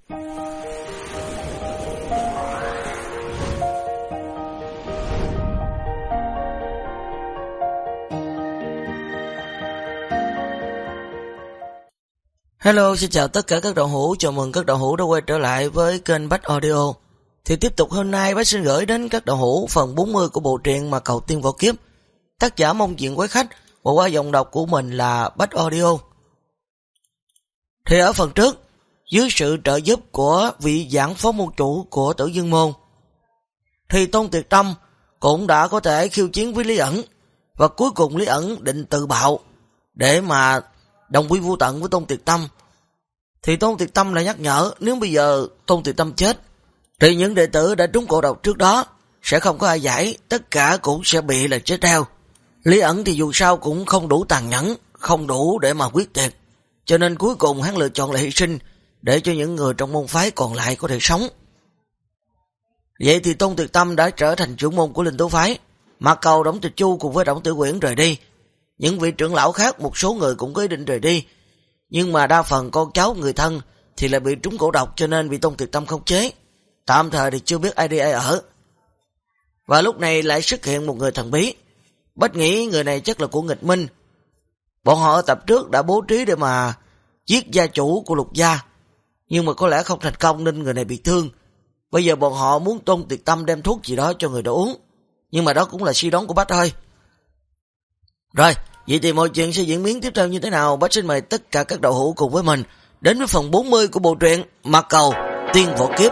Hello, xin chào tất cả các đạo hữu, chào mừng các đạo hữu đã quay trở lại với kênh Bách Audio. Thì tiếp tục hôm nay Bách xin gửi đến các đạo hữu phần 40 của bộ truyện Mà Cầu Tiên Võ Kiếp. Tác giả mong chuyện quý khách và qua giọng đọc của mình là Bách Audio. Thì ở phần trước, dưới sự trợ giúp của vị giảng phó môn chủ của Tử Dương Môn, thì Tôn Tuyệt Tâm cũng đã có thể khiêu chiến với Lý ẩn, và cuối cùng Lý ẩn định tự bạo để mà đồng quy vô tận với Tôn Tuyệt Tâm. Thì Tôn Tuyệt Tâm lại nhắc nhở, nếu bây giờ Tôn Tuyệt Tâm chết thì những đệ tử đã trúng cổ độc trước đó sẽ không có ai giải, tất cả cũng sẽ bị là chết theo. Lý ẩn thì dù sao cũng không đủ tàn nhẫn, không đủ để mà quyết tuyệt, cho nên cuối cùng hắn lựa chọn là hy sinh để cho những người trong môn phái còn lại có thể sống. Vậy thì Tôn Tuyệt Tâm đã trở thành trưởng môn của Linh Tố phái. Mặc Cầu, Đổng Tịch Chu cùng với Đổng Tiểu Uyển rời đi. Những vị trưởng lão khác một số người cũng có ý định rời đi, nhưng mà đa phần con cháu người thân thì lại bị trúng cổ độc, cho nên bị Tôn Tuyệt Tâm khống chế. Tạm thời thì chưa biết ai đi ai ở. Và lúc này lại xuất hiện một người thần bí. Bách nghĩ người này chắc là của nghịch minh. Bọn họ ở tập trước đã bố trí để mà giết gia chủ của Lục gia, nhưng mà có lẽ không thành công nên người này bị thương. Bây giờ bọn họ muốn Tôn Tuyệt Tâm đem thuốc gì đó cho người đó uống, nhưng mà đó cũng là suy đoán của Bách thôi. Rồi, vậy thì mọi chuyện sẽ diễn biến tiếp theo như thế nào? Bách xin mời tất cả các đạo hữu cùng với mình đến với phần 40 của bộ truyện Mà Cầu Tiên Võ Kiếp.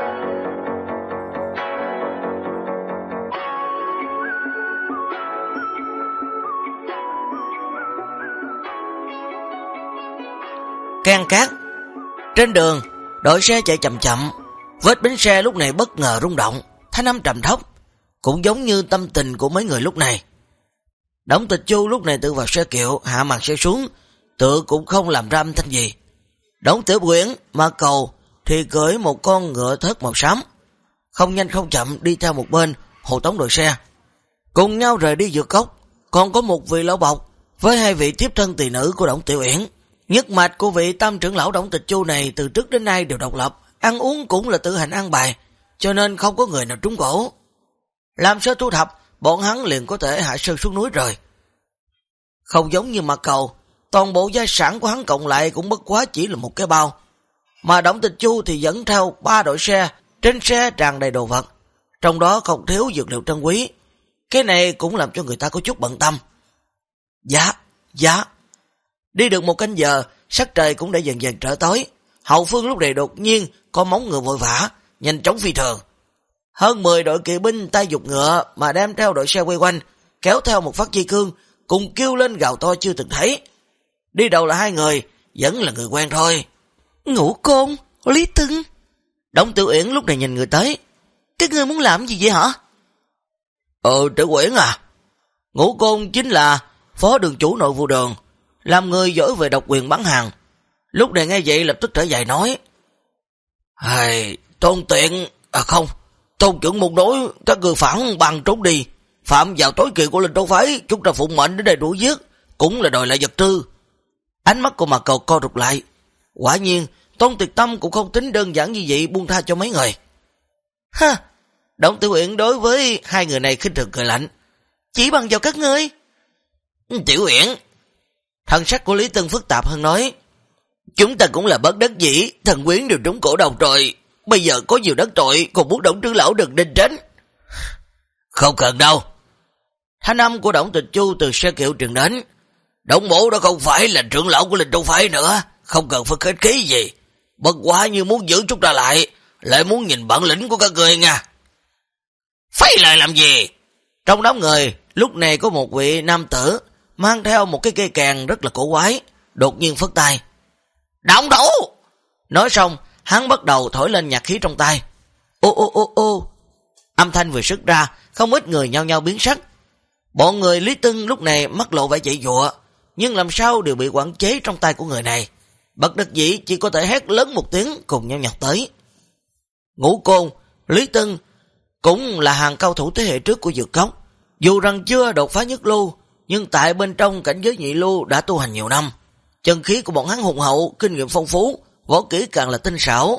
Can Cát. Trên đường, đội xe chạy chậm chậm, vết bánh xe lúc này bất ngờ rung động, thanh âm trầm thấp, cũng giống như tâm tình của mấy người lúc này. Đổng Tịch Chu lúc này tự vào xe kiệu, hạ mặt xe xuống, tự cũng không làm ra âm thanh gì. Đổng Tiểu Uyển, Mà Cầu thì cưỡi một con ngựa thớt màu xám, không nhanh không chậm đi theo một bên, hộ tống đội xe. Cùng nhau rời đi Dược Cốc, còn có một vị lão bộc với hai vị tiếp thân tỳ nữ của Đổng Tiểu Uyển. Nhất mạch của vị tam trưởng lão Đổng Tịch Chu này từ trước đến nay đều độc lập, ăn uống cũng là tự hành ăn bài, cho nên không có người nào trúng cổ. Làm sơ thu thập, bọn hắn liền có thể hạ sơn xuống núi rồi. Không giống như Mà Cầu, toàn bộ gia sản của hắn cộng lại cũng bất quá chỉ là một cái bao. Mà Đổng Tịch Chu thì dẫn theo 3 đội xe, trên xe tràn đầy đồ vật, trong đó không thiếu dược liệu trân quý. Cái này cũng làm cho người ta có chút bận tâm. Dạ. Đi được một canh giờ, sắc trời cũng đã dần dần trở tối. Hậu phương lúc này đột nhiên có móng ngựa vội vã, nhanh chóng phi thường. Hơn 10 đội kỵ binh tay giục ngựa mà đem theo đội xe quay quanh, kéo theo một phát dây cương, cùng kêu lên gào to chưa từng thấy. Đi đầu là 2 người, vẫn là người quen thôi. Ngũ Côn, Lý Tưng. Đổng Tiểu Uyển lúc này nhìn người tới. Các ngươi muốn làm gì vậy hả? Tiểu Uyển à, Ngũ Côn chính là phó đường chủ nội vụ đường, làm người giỏi về độc quyền bán hàng. Lúc này nghe vậy lập tức trở dài nói: Tôn Tiện, không, Tôn trưởng môn đối, các người phản bằng trốn đi, phạm vào tối kỵ của Linh Tố phái, chúng ta phụng mệnh đến đây đuổi giết, cũng là đòi lại vật tư. Ánh mắt của Mà Cầu co rụt lại. Quả nhiên, Tôn Tuyệt Tâm cũng không tính đơn giản như vậy buông tha cho mấy người. Đổng Tiểu Uyển đối với 2 người này khinh thường cười lạnh. Chỉ bằng vào các ngươi. Tiểu Uyển. Thần sắc của Lý Tưng phức tạp hơn nói: Chúng ta cũng là bất đắc dĩ, thần quyến đều trúng cổ độc rồi, bây giờ có nhiều đắc tội, còn muốn Đổng trưởng lão đừng nên tránh. Không cần đâu. Thanh âm của Đổng Tịch Chu từ xe kiệu truyền đến. Đổng mộ đã không phải là trưởng lão của Linh Tông phái nữa, không cần phải khách khí gì. Bất quá như muốn giữ chúng ta lại muốn nhìn bản lĩnh của các người nha. Phái lời làm gì? Trong đám người, lúc này có một vị nam tử mang theo một cái cây kèn rất là cổ quái, đột nhiên phất tay. Động thủ! Nói xong, hắn bắt đầu thổi lên nhạc khí trong tay. Ô. Âm thanh vừa xuất ra, không ít người nhao nhao biến sắc. Bọn người Lý Tưng lúc này mắt lộ vẻ chạy dụa, nhưng làm sao đều bị quản chế trong tay của người này. Bất đắc dĩ chỉ có thể hét lớn một tiếng cùng nhau nhặt tới. Ngũ Côn, Lý Tưng cũng là hàng cao thủ thế hệ trước của Dược Cốc. Dù rằng chưa đột phá nhất lưu, nhưng tại bên trong cảnh giới nhị lưu đã tu hành nhiều năm. Chân khí của bọn hắn hùng hậu, kinh nghiệm phong phú, võ kỹ càng là tinh xảo.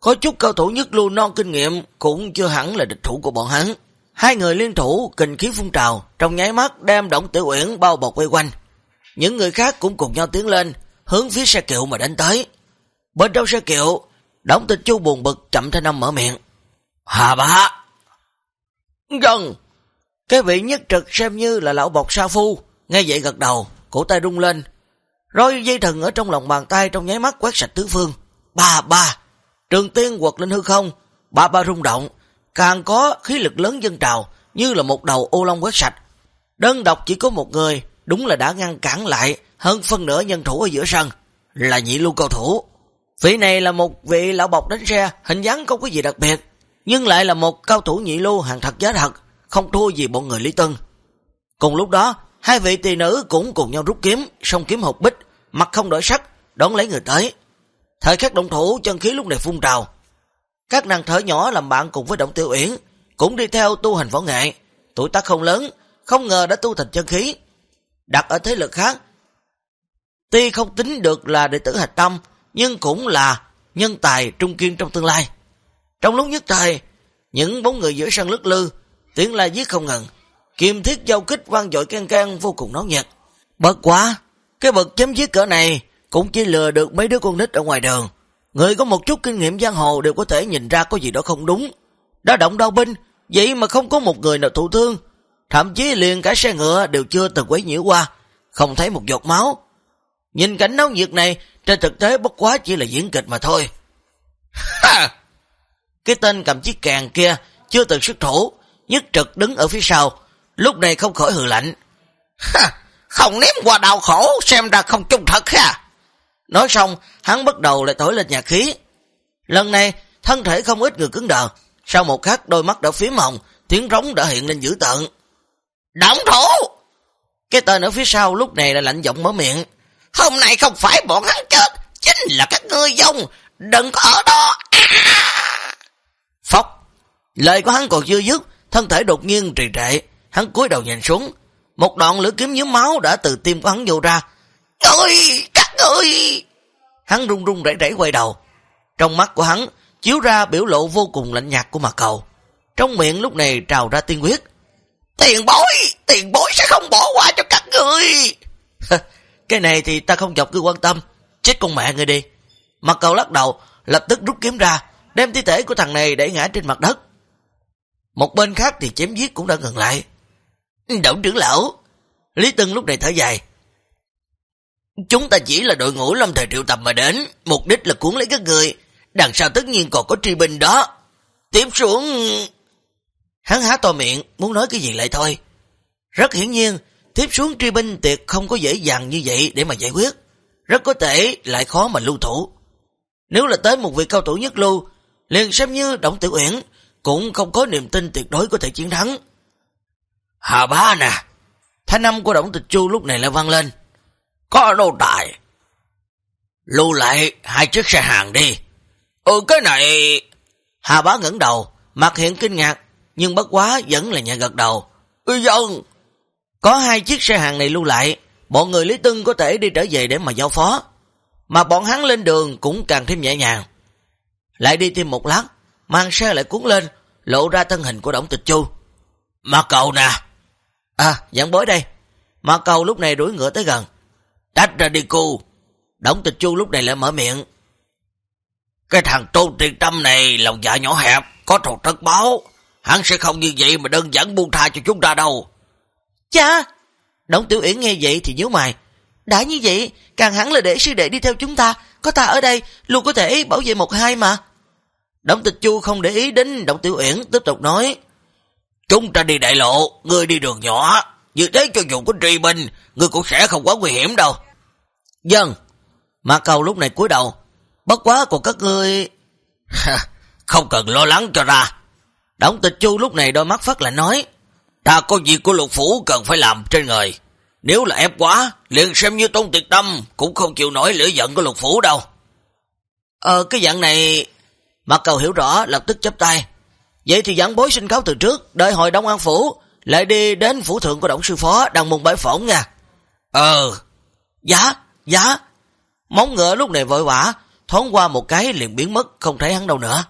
Có chút cao thủ nhất lưu non kinh nghiệm cũng chưa hẳn là địch thủ của bọn hắn. Hai người liên thủ kình khí phun trào, trong nháy mắt đem Đổng Tiểu Uyển bao bọc vây quanh. Những người khác cũng cùng nhau tiến lên, hướng phía xe kiệu mà đánh tới. Bên trong xe kiệu, Đổng Tịch Chu buồn bực chậm thanh âm mở miệng. Hà bá! Dân! Cái vị nhất trực xem như là lão bọc sa phu, nghe vậy gật đầu, cổ tay rung lên. Roi dây thần ở trong lòng bàn tay trong nháy mắt quét sạch tứ phương. Ba! Trường tiên quật lên hư không, ba rung động, càng có khí lực lớn dâng trào, như là một đầu ô long quét sạch. Đơn độc chỉ có một người, đúng là đã ngăn cản lại hơn phân nửa nhân thủ ở giữa sân, là nhị lưu cao thủ. Vị này là một vị lão bọc đánh xe, hình dáng không có gì đặc biệt, nhưng lại là một cao thủ nhị lưu hàng thật giá thật, không thua gì bọn người Lý Tân. Cùng lúc đó, hai vị tỳ nữ cũng cùng nhau rút kiếm, song kiếm hộp bích, mặt không đổi sắc, đón lấy người tới. Thời khắc động thủ, chân khí lúc này phun trào. Các nàng thở nhỏ làm bạn cùng với Đổng Tiểu Uyển, cũng đi theo tu hành võ nghệ, tuổi tác không lớn, không ngờ đã tu thành chân khí. Đặt ở thế lực khác, tuy không tính được là đệ tử hạch tâm, nhưng cũng là nhân tài trung kiên trong tương lai. Trong lúc nhất thời, những bóng người giữa sân lướt lư, tiếng la giết không ngừng, kim thiết giao kích vang dội can can vô cùng náo nhiệt. Bất quá, cái bậc chém giết cỡ này cũng chỉ lừa được mấy đứa con nít ở ngoài đường. Người có một chút kinh nghiệm giang hồ đều có thể nhìn ra có gì đó không đúng. Đã động đao binh, vậy mà không có một người nào thụ thương, thậm chí liền cả xe ngựa đều chưa từng quấy nhiễu qua, không thấy một giọt máu. Nhìn cảnh náo nhiệt này, trên thực tế bất quá chỉ là diễn kịch mà thôi. Cái tên cầm chiếc kèn kia chưa từng xuất thủ, nhất trực đứng ở phía sau, lúc này không khỏi hừ lạnh. Không ném qua đau khổ, xem ra không trung thật ha. Nói xong, hắn bắt đầu lại thổi lên nhạc khí. Lần này, thân thể không ít người cứng đờ, sau một khắc đôi mắt đã phím hồng, tiếng rống đã hiện lên dữ tợn. Động thủ! Cái tên ở phía sau lúc này là lạnh giọng mở miệng. Hôm nay không phải bọn hắn chết, chính là các ngươi dông, đừng có ở đó. Phốc! Lời của hắn còn chưa dứt, thân thể đột nhiên trì trệ, hắn cúi đầu nhìn xuống, một đoạn lưỡi kiếm nhuốm máu đã từ tim của hắn vô ra. Ôi, các ngươi! Hắn run run rẩy rẩy quay đầu. Trong mắt của hắn chiếu ra biểu lộ vô cùng lạnh nhạt của Mạc Cầu. Trong miệng lúc này trào ra tiên huyết. Tiền bối sẽ không bỏ qua cho các ngươi. Cái này thì ta không chọc cứ quan tâm, chết con mẹ ngươi đi. Mạc Cầu lắc đầu, lập tức rút kiếm ra, đem thi thể của thằng này đẩy ngã trên mặt đất. Một bên khác thì chém giết cũng đã ngừng lại. Đổng trưởng lão, Lý Tân lúc này thở dài. Chúng ta chỉ là đội ngũ lâm thời triệu tập mà đến, mục đích là cuốn lấy các người, đằng sau tất nhiên còn có truy binh đó. Tiếp xuống... Hắn há to miệng, muốn nói cái gì lại thôi. Rất hiển nhiên, tiếp xuống truy binh tuyệt không có dễ dàng như vậy để mà giải quyết. Rất có thể lại khó mà lưu thủ. Nếu là tới một vị cao thủ nhất lưu, liền xem như Đổng Tiểu Uyển, cũng không có niềm tin tuyệt đối có thể chiến thắng. Hà bá nè! Thanh âm của Đổng Tịch Chu lúc này lại vang lên. Có nô tài. Lưu lại 2 chiếc xe hàng đi. Cái này... Hà bá ngẩng đầu, mặt hiện kinh ngạc, nhưng bất quá vẫn là nhẹ gật đầu. Dân! Có 2 chiếc xe hàng này lưu lại, bọn người Lý Tân có thể đi trở về để mà giao phó. Mà bọn hắn lên đường cũng càng thêm nhẹ nhàng. Lại đi thêm một lát, mang xe lại cuốn lên, lộ ra thân hình của Đổng Tịch Chu. Mạc Cầu nè! Giảng bối đây. Mạc Cầu lúc này đuổi ngựa tới gần. Tách ra đi cô. Đổng Tịch Chu lúc này lại mở miệng. Cái thằng Tôn Tiền Tâm này lòng dạ nhỏ hẹp, có thù tất báo. Hắn sẽ không như vậy mà đơn giản buông tha cho chúng ta đâu. Cha! Đổng Tiểu Uyển nghe vậy thì nhíu mày. Đã như vậy, càng hẳn là để sư đệ đi theo chúng ta, có ta ở đây, luôn có thể bảo vệ một hai mà. Đổng Tịch Chu không để ý đến Đổng Tiểu Uyển, tiếp tục nói. Chúng ta đi đại lộ, ngươi đi đường nhỏ, như thế cho dù có truy binh, ngươi cũng sẽ không quá nguy hiểm đâu. Dân! Mạc Cầu lúc này cúi đầu. Bất quá của các ngươi... Không cần lo lắng cho ra. Đổng Tịch Chu lúc này đôi mắt phát lại nói. Ta có việc của Lục Phủ cần phải làm trên người. Nếu là ép quá, liền xem như Tôn Tuyệt Tâm cũng không chịu nổi lửa giận của Lục Phủ đâu. Cái dạng này... Mạc Cầu hiểu rõ, lập tức chắp tay. Vậy thì giảng bối xin cáo từ trước, đợi hồi Đông An Phủ, lại đi đến phủ thượng của Đổng sư phó, đang mùng bãi phỏng nha. Dạ. Móng ngựa lúc này vội vã, thoáng qua một cái liền biến mất, không thấy hắn đâu nữa.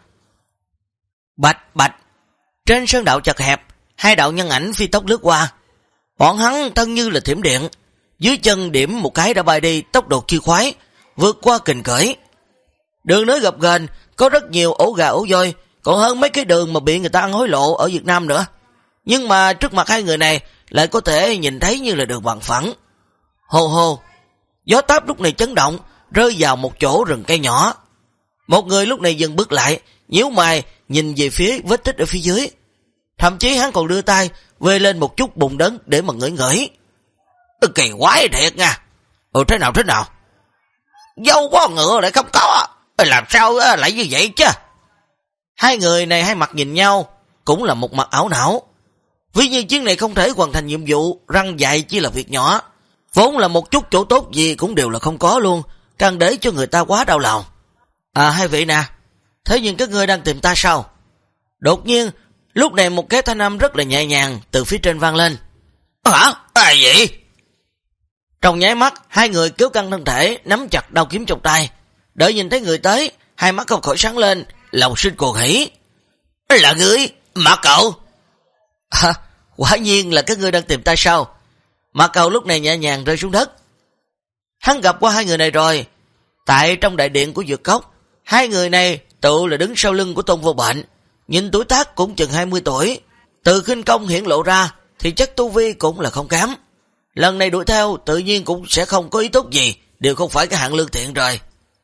Bạch bạch, trên sơn đạo chật hẹp, hai đạo nhân ảnh phi tốc lướt qua. Bọn hắn thân như là thiểm điện, dưới chân điểm một cái đã bay đi, tốc độ chi khoái, vượt qua kình cởi. Đường nối gập ghềnh, có rất nhiều ổ gà ổ voi, còn hơn mấy cái đường mà bị người ta ăn hối lộ ở Việt Nam nữa. Nhưng mà trước mặt hai người này lại có thể nhìn thấy như là đường bằng phẳng. Hồ hồ, gió táp lúc này chấn động, rơi vào một chỗ rừng cây nhỏ. Một người lúc này dừng bước lại, nhíu mày nhìn về phía vết tích ở phía dưới. Thậm chí hắn còn đưa tay vê lên một chút bùn đất để mà ngửi ngửi. Kỳ quái thiệt nha. Thế nào? Dâu có ngựa lại không có. Làm sao lại như vậy chứ? Hai người này hai mặt nhìn nhau, cũng là một mặt ảo não. Vì như chuyến này không thể hoàn thành nhiệm vụ, răng dạy chỉ là việc nhỏ. Vốn là một chút chỗ tốt gì cũng đều là không có luôn, càng để cho người ta quá đau lòng. Hai vị nè, thế nhưng các ngươi đang tìm ta sao? Đột nhiên, lúc này một cái thanh âm rất là nhẹ nhàng từ phía trên vang lên. Hả? Ai vậy? Trong nháy mắt, hai người kéo căng thân thể, nắm chặt đao kiếm trong tay. Đợi nhìn thấy người tới, hai mắt không khỏi sáng lên, lòng sinh cuồng hỉ. Là ngươi, Mạc Cậu? Quả nhiên là các ngươi đang tìm ta sao? Mạc Cậu lúc này nhẹ nhàng rơi xuống đất. Hắn gặp qua hai người này rồi. Tại trong đại điện của Dược Cốc, hai người này tự là đứng sau lưng của Tôn Vô Bệnh, nhìn tuổi tác cũng chừng 20 tuổi. Từ khinh công hiển lộ ra thì chắc tu vi cũng là không kém. Lần này đuổi theo tự nhiên cũng sẽ không có ý tốt gì, đều không phải cái hạng lương thiện rồi.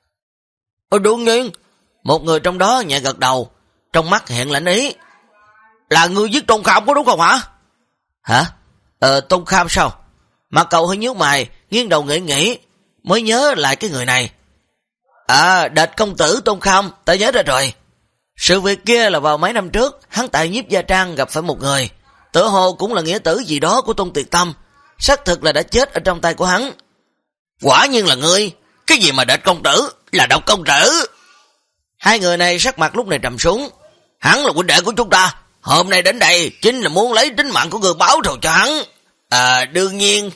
Đương nhiên, một người trong đó nhẹ gật đầu, trong mắt hiện lãnh ý. Là người giết Tôn Kham có đúng không hả? Hả? Tôn Kham sao? Mà cậu hơi nhíu mày, nghiêng đầu nghĩ, mới nhớ lại cái người này. Địch công tử Tôn Kham, ta nhớ ra rồi. Sự việc kia là vào mấy năm trước, hắn tại Nhiếp Gia Trang gặp phải một người, tựa hồ cũng là nghĩa tử gì đó của Tôn Tuyệt Tâm, xác thực là đã chết ở trong tay của hắn. Quả nhiên là ngươi, cái gì mà địch công tử, là Độc công tử. Hai người này sắc mặt lúc này trầm xuống. Hắn là huynh đệ của chúng ta, hôm nay đến đây chính là muốn lấy tính mạng của người báo thù cho hắn. Đương nhiên.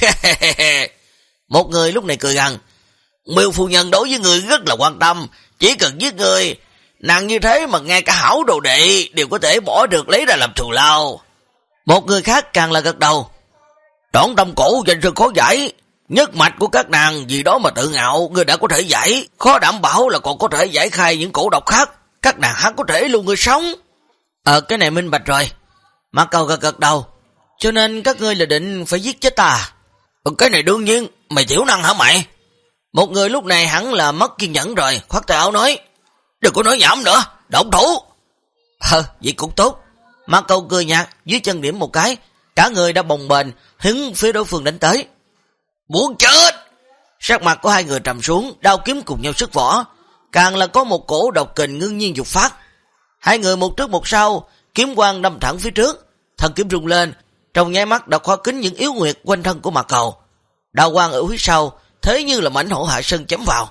Một người lúc này cười gằn. Miêu phu nhân đối với người rất là quan tâm, chỉ cần giết người, nàng như thế mà ngay cả hảo đồ đệ đều có thể bỏ được lấy ra làm thù lao. Một người khác càng là gật đầu. Đoạn tâm cổ danh sư khó giải, nhất mạch của các nàng gì đó mà tự ngạo, người đã có thể giải, khó đảm bảo là còn có thể giải khai những cổ độc khác, các nàng hắn có thể luôn người sống. Cái này minh bạch rồi. Mạc Cầu gật đầu. Cho nên các ngươi là định phải giết chết ta? Cái này đương nhiên, mày thiểu năng hả mày? Một người lúc này hẳn là mất kiên nhẫn rồi, khoát tay áo nói. Đừng có nói nhảm nữa, động thủ. Vậy cũng tốt. Mạc Cầu cười nhạt, dưới chân điểm một cái, cả người đã bồng bềnh hướng phía đối phương đánh tới. Muốn chết! Sắc mặt của hai người trầm xuống, đao kiếm cùng nhau sức võ, càng là có một cổ độc kình ngưng nhiên dục phát. Hai người một trước một sau, kiếm quang đâm thẳng phía trước, thân kiếm rung lên, trong nháy mắt đã khóa kín những yếu nguyệt quanh thân của Mạc Cầu. Đao quang ở phía sau, thế như là mảnh hổ hạ sơn chém vào.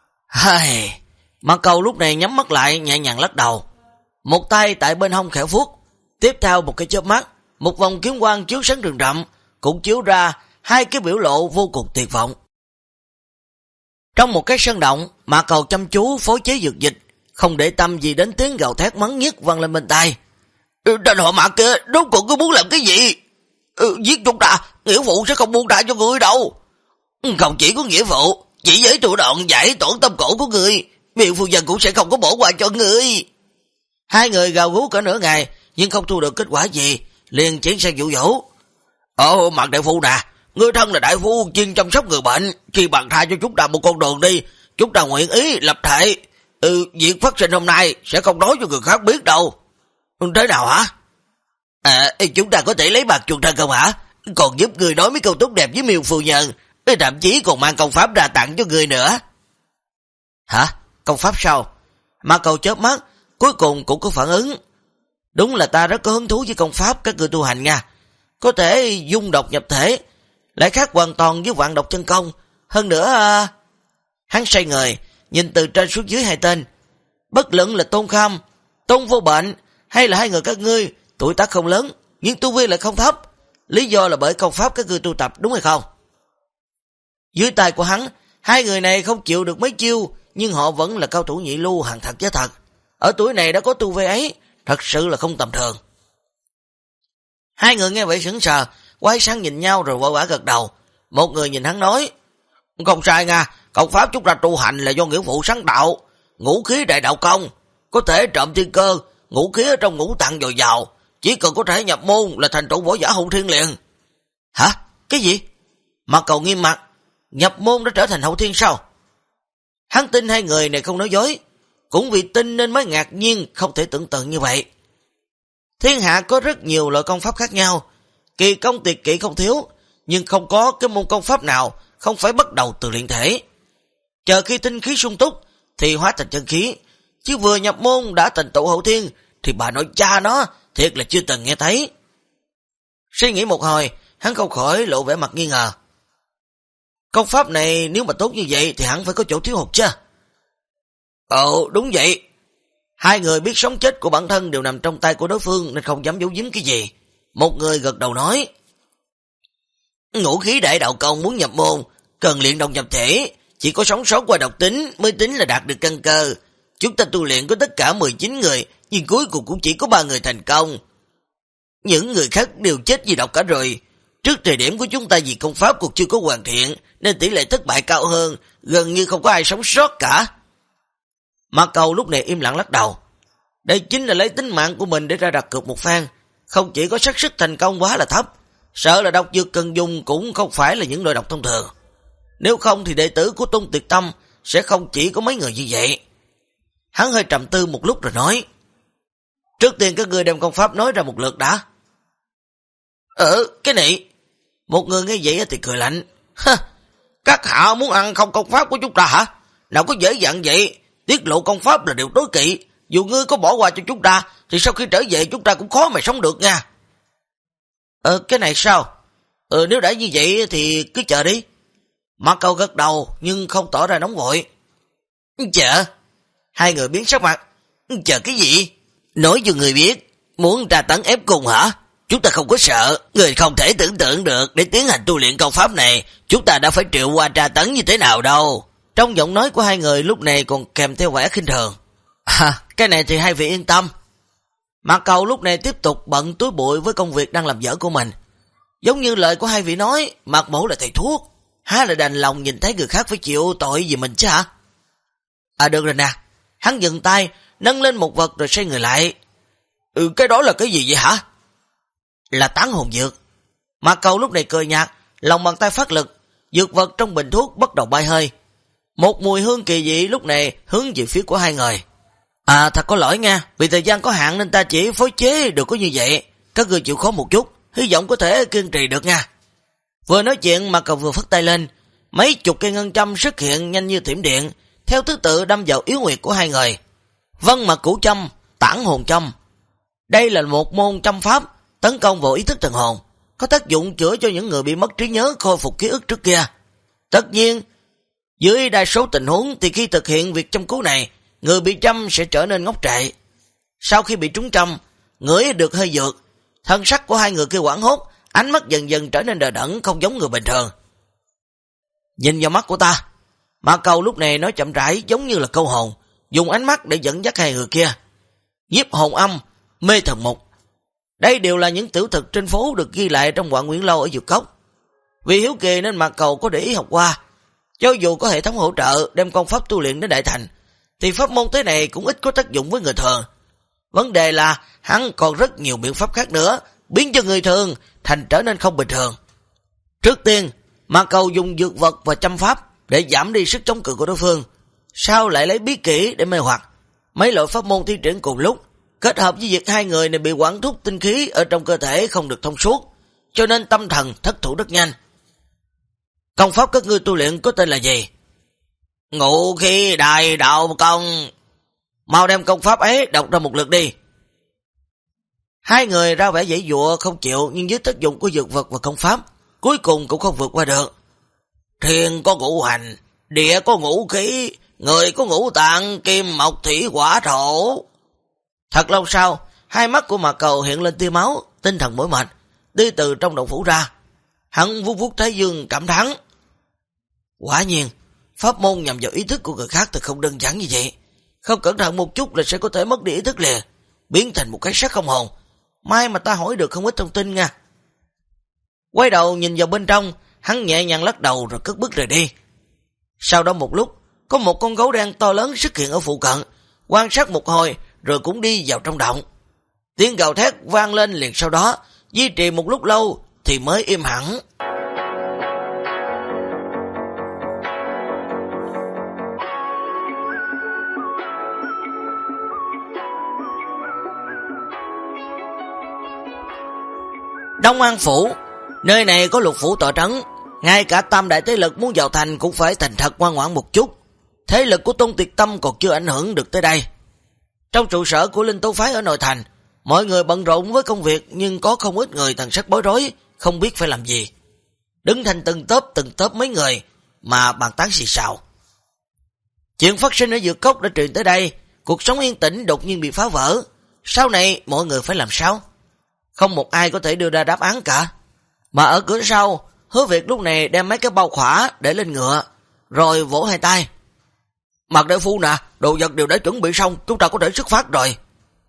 Mạc Cầu lúc này nhắm mắt lại, nhẹ nhàng lắc đầu. Một tay tại bên hông khẽ vuốt, tiếp theo một cái chớp mắt, một vòng kiếm quang chiếu sáng rừng rậm, cũng chiếu ra hai cái biểu lộ vô cùng tuyệt vọng. Trong một cái sân động, Mạc Cầu chăm chú phối chế dược dịch, không để tâm gì đến tiếng gào thét mắng nhiếc vang lên bên tai. Tên họ Mạc kia, rốt cuộc cứ muốn làm cái gì? Giết chúng ta, nghĩa vụ sẽ không buông tha cho người đâu. Không chỉ có nghĩa vụ, chỉ với thủ đoạn giải tổn tâm cổ của người, Miêu phu nhân cũng sẽ không có bỏ qua cho người. Hai người gào rú cả nửa ngày, nhưng không thu được kết quả gì, liền chuyển sang dụ dỗ. Mạc đại phu nè, người thân là đại phu chuyên chăm sóc người bệnh, khi bằng tha cho chúng ta một con đường đi, chúng ta nguyện ý lập thể. Việc phát sinh hôm nay sẽ không nói cho người khác biết đâu. Thế nào hả? Chúng ta có thể lấy bạc chuộc thân không hả? Còn giúp người nói mấy câu tốt đẹp với Miêu phu nhân, thậm chí còn mang công pháp ra tặng cho người nữa. Hả? Công pháp sao? Mạc Cầu chớp mắt, cuối cùng cũng có phản ứng. Đúng là ta rất có hứng thú với công pháp các người tu hành nha. Có thể dung độc nhập thể, lại khác hoàn toàn với vạn độc chân công. Hơn nữa, hắn xoay người, nhìn từ trên xuống dưới hai tên. Bất luận là Tôn Kham, Tôn Vô Bệnh, hay là hai người các ngươi, tuổi tác không lớn, nhưng tu vi lại không thấp. Lý do là bởi công pháp các ngươi tu tập, đúng hay không? Dưới tay của hắn, hai người này không chịu được mấy chiêu, nhưng họ vẫn là cao thủ nhị lưu hàng thật giá thật. Ở tuổi này đã có tu vi ấy, thật sự là không tầm thường. Hai người nghe vậy sững sờ, quay sang nhìn nhau rồi vội vã gật đầu. Một người nhìn hắn nói, không sai nha, công pháp chúng ta tu hành là do nghĩa vụ sáng tạo, ngũ khí đại đạo công, có thể trộm thiên cơ, ngũ khí ở trong ngũ tạng dồi dào, chỉ cần có thể nhập môn là thành trụ võ giả hậu thiên liền. Hả? Cái gì? Mạc Cầu nghiêm mặt, nhập môn đã trở thành hậu thiên sao? Hắn tin hai người này không nói dối, cũng vì tin nên mới ngạc nhiên không thể tưởng tượng như vậy. Thiên hạ có rất nhiều loại công pháp khác nhau, kỳ công tuyệt kỹ không thiếu, nhưng không có cái môn công pháp nào không phải bắt đầu từ luyện thể. Chờ khi tinh khí sung túc thì hóa thành chân khí, chứ vừa nhập môn đã thành tựu hậu thiên thì bà nội cha nó thiệt là chưa từng nghe thấy. Suy nghĩ một hồi, hắn không khỏi lộ vẻ mặt nghi ngờ. Công pháp này nếu mà tốt như vậy thì hẳn phải có chỗ thiếu hụt chứ. Đúng vậy. Hai người biết sống chết của bản thân đều nằm trong tay của đối phương nên không dám giấu giếm cái gì. Một người gật đầu nói, ngũ khí đại đạo công muốn nhập môn, cần luyện động nhập thể, chỉ có sống sót qua độc tính mới tính là đạt được căn cơ. Chúng ta tu luyện có tất cả 19 người, nhưng cuối cùng cũng chỉ có 3 người thành công. Những người khác đều chết vì độc cả rồi. Trước thời điểm của chúng ta vì công pháp cuộc chưa có hoàn thiện, nên tỷ lệ thất bại cao hơn, gần như không có ai sống sót cả. Mạc Cầu lúc này im lặng lắc đầu. Đây chính là lấy tính mạng của mình để ra đặt cược một phen, không chỉ có xác suất thành công quá là thấp, sợ là độc dược cần dùng cũng không phải là những loại độc thông thường. Nếu không thì đệ tử của Tôn Tuyệt Tâm sẽ không chỉ có mấy người như vậy. Hắn hơi trầm tư một lúc rồi nói, trước tiên các người đem công pháp nói ra một lượt đã. Cái này. Một người nghe vậy thì cười lạnh. Các hạ muốn ăn không công pháp của chúng ta hả? Nào có dễ dàng vậy, tiết lộ công pháp là điều tối kỵ. Dù ngươi có bỏ qua cho chúng ta thì sau khi trở về chúng ta cũng khó mà sống được nha. Cái này sao? Nếu đã như vậy thì cứ chờ đi. Mạc Cầu gật đầu nhưng không tỏ ra nóng vội. Chờ. Hai người biến sắc mặt. Chờ cái gì? Nói cho người biết, muốn tra tấn ép cùng hả? Chúng ta không có sợ, người không thể tưởng tượng được để tiến hành tu luyện công pháp này, chúng ta đã phải triệu qua tra tấn như thế nào đâu. Trong giọng nói của hai người lúc này còn kèm theo vẻ khinh thường. Cái này thì hai vị yên tâm. Mạc Cầu lúc này tiếp tục bận túi bụi với công việc đang làm dở của mình. Giống như lời của hai vị nói, Mạc Mẫu là thầy thuốc, há là đành lòng nhìn thấy người khác phải chịu tội vì mình chứ hả? Được rồi nè. Hắn dừng tay, nâng lên một vật rồi xoay người lại. Cái đó là cái gì vậy hả? Là tán hồn dược. Mạc Cầu lúc này cười nhạt, lòng bàn tay phát lực, dược vật trong bình thuốc bắt đầu bay hơi. Một mùi hương kỳ dị lúc này hướng về phía của hai người. Thật có lỗi nha, vì thời gian có hạn nên ta chỉ phối chế được có như vậy. Các người chịu khó một chút, hy vọng có thể kiên trì được nha. Vừa nói chuyện Mạc Cầu vừa phất tay lên, mấy chục cây ngân châm xuất hiện nhanh như thiểm điện, theo thứ tự đâm vào yếu nguyệt của hai người. Vân Mạc Cửu châm, tản hồn châm. Đây là một môn châm pháp tấn công vào ý thức thần hồn, có tác dụng chữa cho những người bị mất trí nhớ khôi phục ký ức trước kia. Tất nhiên, dưới đa số tình huống thì khi thực hiện việc châm cứu này, người bị châm sẽ trở nên ngốc trệ. Sau khi bị trúng châm, ngửi được hơi dược, thân sắc của hai người kia hoảng hốt, ánh mắt dần dần trở nên đờ đẫn không giống người bình thường. Nhìn vào mắt của ta. Mạc Cầu lúc này nói chậm rãi giống như là câu hồn, dùng ánh mắt để dẫn dắt hai người kia. Nhiếp hồn âm, mê thần mục. Đây đều là những tiểu thực trên phố được ghi lại trong Hoạn Nguyễn Lâu ở Dược Cốc. Vì hiếu kỳ nên Mạc Cầu có để ý học qua. Cho dù có hệ thống hỗ trợ đem công pháp tu luyện đến đại thành, thì pháp môn thế này cũng ít có tác dụng với người thường. Vấn đề là hắn còn rất nhiều biện pháp khác nữa, biến cho người thường thành trở nên không bình thường. Trước tiên, Mạc Cầu dùng dược vật và châm pháp để giảm đi sức chống cự của đối phương. Sau lại lấy bí kỹ để mê hoặc. Mấy loại pháp môn thi triển cùng lúc, kết hợp với việc hai người này bị quản thúc tinh khí ở trong cơ thể không được thông suốt, cho nên tâm thần thất thủ rất nhanh. Công pháp các ngươi tu luyện có tên là gì? Ngũ khí đại đạo công. Mau đem công pháp ấy đọc ra một lượt đi. Hai người ra vẻ giãy giụa không chịu, nhưng dưới tác dụng của dược vật và công pháp, cuối cùng cũng không vượt qua được. Thiên có ngũ hành, địa có ngũ khí, người có ngũ tạng, kim mộc thủy hỏa thổ. Thật lâu sau, hai mắt của Mạc Cầu hiện lên tia máu, tinh thần mỏi mệt, đi từ trong động phủ ra. Hắn vuốt vuốt thái dương cảm thán. Quả nhiên, Pháp môn nhằm vào ý thức của người khác thì không đơn giản như vậy. Không cẩn thận một chút là sẽ có thể mất đi ý thức liền, biến thành một cái xác không hồn. May mà ta hỏi được không ít thông tin nha. Quay đầu nhìn vào bên trong, hắn nhẹ nhàng lắc đầu rồi cất bước rời đi. Sau đó một lúc, có một con gấu đen to lớn xuất hiện ở phụ cận, quan sát một hồi rồi cũng đi vào trong động. Tiếng gào thét vang lên liền sau đó, duy trì một lúc lâu thì mới im hẳn. Đông An Phủ, nơi này có Lục Phủ tọa trấn, ngay cả tam đại thế lực muốn vào thành cũng phải thành thật ngoan ngoãn một chút. Thế lực của Tôn Tuyệt Tâm còn chưa ảnh hưởng được tới đây. Trong trụ sở của Linh Tố Phái ở nội thành, mọi người bận rộn với công việc nhưng có không ít người thần sắc bối rối, không biết phải làm gì. Đứng thành từng tốp mấy người mà bàn tán xì xào. Chuyện phát sinh ở Dược Cốc đã truyền tới đây, cuộc sống yên tĩnh đột nhiên bị phá vỡ. Sau này mọi người phải làm sao? Không một ai có thể đưa ra đáp án cả. Mà ở cửa sau, Hứa Việt lúc này đem mấy cái bao khỏa để lên ngựa, rồi vỗ hai tay. Mạc đại phu nè, đồ vật đều đã chuẩn bị xong, chúng ta có thể xuất phát rồi.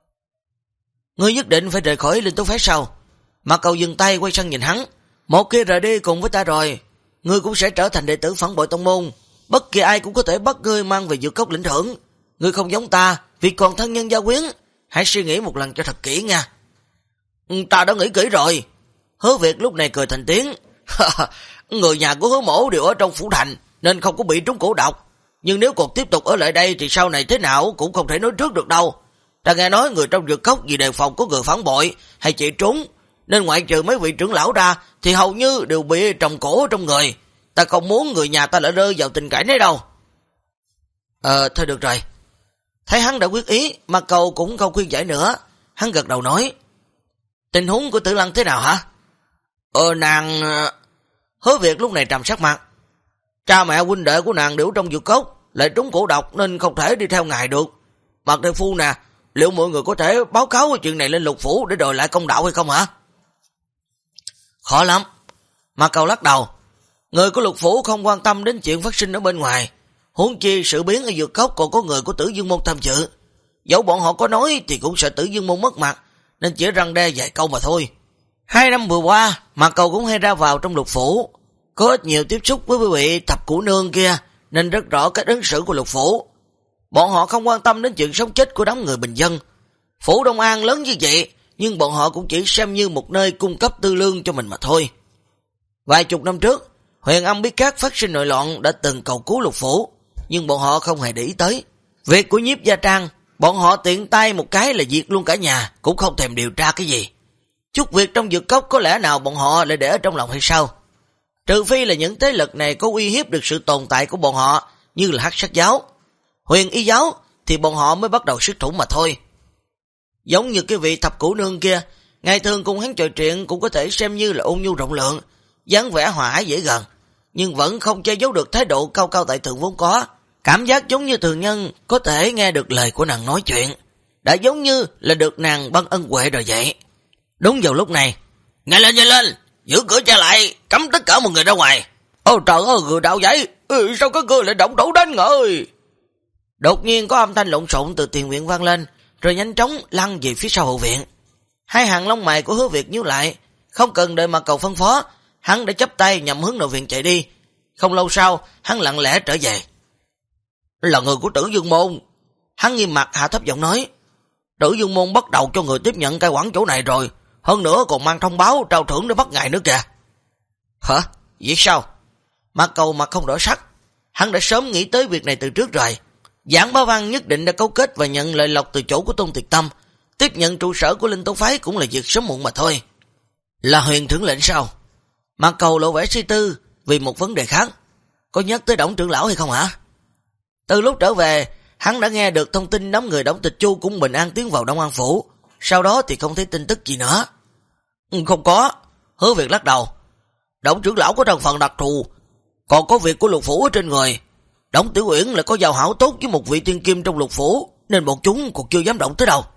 Ngươi nhất định phải rời khỏi Linh Tố Phái sau. Mạc Cầu dừng tay quay sang nhìn hắn. Một kia rời đi cùng với ta rồi, ngươi cũng sẽ trở thành đệ tử phản bội tông môn. Bất kỳ ai cũng có thể bắt ngươi mang về Dược Cốc lĩnh thưởng. Ngươi không giống ta, vì còn thân nhân gia quyến. Hãy suy nghĩ một lần cho thật kỹ nha. Ta đã nghĩ kỹ rồi. Hứa Việt lúc này cười thành tiếng. Người nhà của Hứa mổ đều ở trong phủ thành, nên không có bị trúng cổ độc. Nhưng nếu còn tiếp tục ở lại đây thì sau này thế nào cũng không thể nói trước được đâu. Ta nghe nói người trong Dược Cốc vì đề phòng có người phản bội hay chạy trốn, nên ngoại trừ mấy vị trưởng lão ra thì hầu như đều bị trồng cổ trong người. Ta không muốn người nhà ta lại rơi vào tình cảnh đấy đâu. Thôi được rồi. Thấy hắn đã quyết ý, Mạc Cầu cũng không khuyên giải nữa. Hắn gật đầu nói, tình huống của Tử Lăng thế nào hả? Nàng... Hứa Việt lúc này trầm sắc mặt. Cha mẹ huynh đệ của nàng đều trong Dược Cốc, lại trúng cổ độc nên không thể đi theo ngài được. Mạc đại phu nè, liệu mọi người có thể báo cáo chuyện này lên Lục Phủ để đòi lại công đạo hay không hả? Khó lắm. Mạc Cầu lắc đầu. Người của Lục Phủ không quan tâm đến chuyện phát sinh ở bên ngoài. Huống chi sự biến ở Dược Cốc còn có người của Tử Dương Môn tham dự. Dẫu bọn họ có nói thì cũng sợ Tử Dương Môn mất mặt, nên chỉ răng đe vài câu mà thôi. 2 năm vừa qua, Mạc Cầu cũng hay ra vào trong Lục Phủ, có ít nhiều tiếp xúc với quý vị Thập Củ Nương kia, nên rất rõ cách ứng xử của Lục Phủ. Bọn họ không quan tâm đến chuyện sống chết của đám người bình dân. Phủ Đông An lớn như vậy, nhưng bọn họ cũng chỉ xem như một nơi cung cấp tư lương cho mình mà thôi. Vài chục năm trước, Huyền Âm Bí Các phát sinh nội loạn đã từng cầu cứu Lục Phủ, nhưng bọn họ không hề để ý tới. Việc của Nhiếp Gia Trang, bọn họ tiện tay một cái là diệt luôn cả nhà, cũng không thèm điều tra cái gì. Chút việc trong Dược Cốc có lẽ nào bọn họ lại để ở trong lòng hay sao? Trừ phi là những thế lực này có uy hiếp được sự tồn tại của bọn họ, như là Hắc Sát Giáo, Huyền Y Giáo, thì bọn họ mới bắt đầu xuất thủ mà thôi. Giống như cái vị Thập Củ Nương kia, ngày thường cùng hắn trò chuyện cũng có thể xem như là ôn nhu rộng lượng, dáng vẻ hòa ái dễ gần, nhưng vẫn không che giấu được thái độ cao cao tại thượng vốn có. Cảm giác giống như thường nhân có thể nghe được lời của nàng nói chuyện, đã giống như là được nàng ban ân huệ rồi vậy. Đúng vào lúc này, nhanh lên, giữ cửa che lại, cấm tất cả mọi người ra ngoài. Trời ơi, người đạo vậy, sao có cửa lại động thủ đánh ngợi? Đột nhiên có âm thanh lộn xộn từ tiền viện vang lên, rồi nhanh chóng lăn về phía sau hậu viện. Hai hàng lông mày của Hứa Việt nhíu lại, không cần đợi Mạc Cầu phân phó, hắn đã chắp tay nhằm hướng nội viện chạy đi. Không lâu sau, hắn lặng lẽ trở về. Là người của Tử Dương Môn. Hắn nghiêm mặt hạ thấp giọng nói, Tử Dương Môn bắt đầu cho người tiếp nhận cai quản chỗ này rồi, hơn nữa còn mang thông báo trao thưởng để bắt ngài nữa kìa. Hả? Vậy sao? Mạc Cầu mặt không đổi sắc, hắn đã sớm nghĩ tới việc này từ trước rồi. Giảng Bá Văn nhất định đã cấu kết và nhận lợi lộc từ chỗ của Tôn Tuyệt Tâm, tiếp nhận trụ sở của Linh Tố Phái cũng là việc sớm muộn mà thôi. Là Huyền Thưởng lệnh sao? Mạc Cầu lộ vẻ suy tư vì một vấn đề khác. Có nhắc tới Đổng trưởng lão hay không hả? Từ lúc trở về, hắn đã nghe được thông tin đám người Đổng Tịch Chu cũng bình an tiến vào Đông An Phủ, sau đó thì không thấy tin tức gì nữa. Không có. Hứa Việt lắc đầu. Đổng trưởng lão có thân phận đặc thù, còn có việc của Lục Phủ ở trên người. Đổng Tiểu Uyển lại có giao hảo tốt với một vị tiên kim trong Lục Phủ, nên bọn chúng còn chưa dám động tới đâu.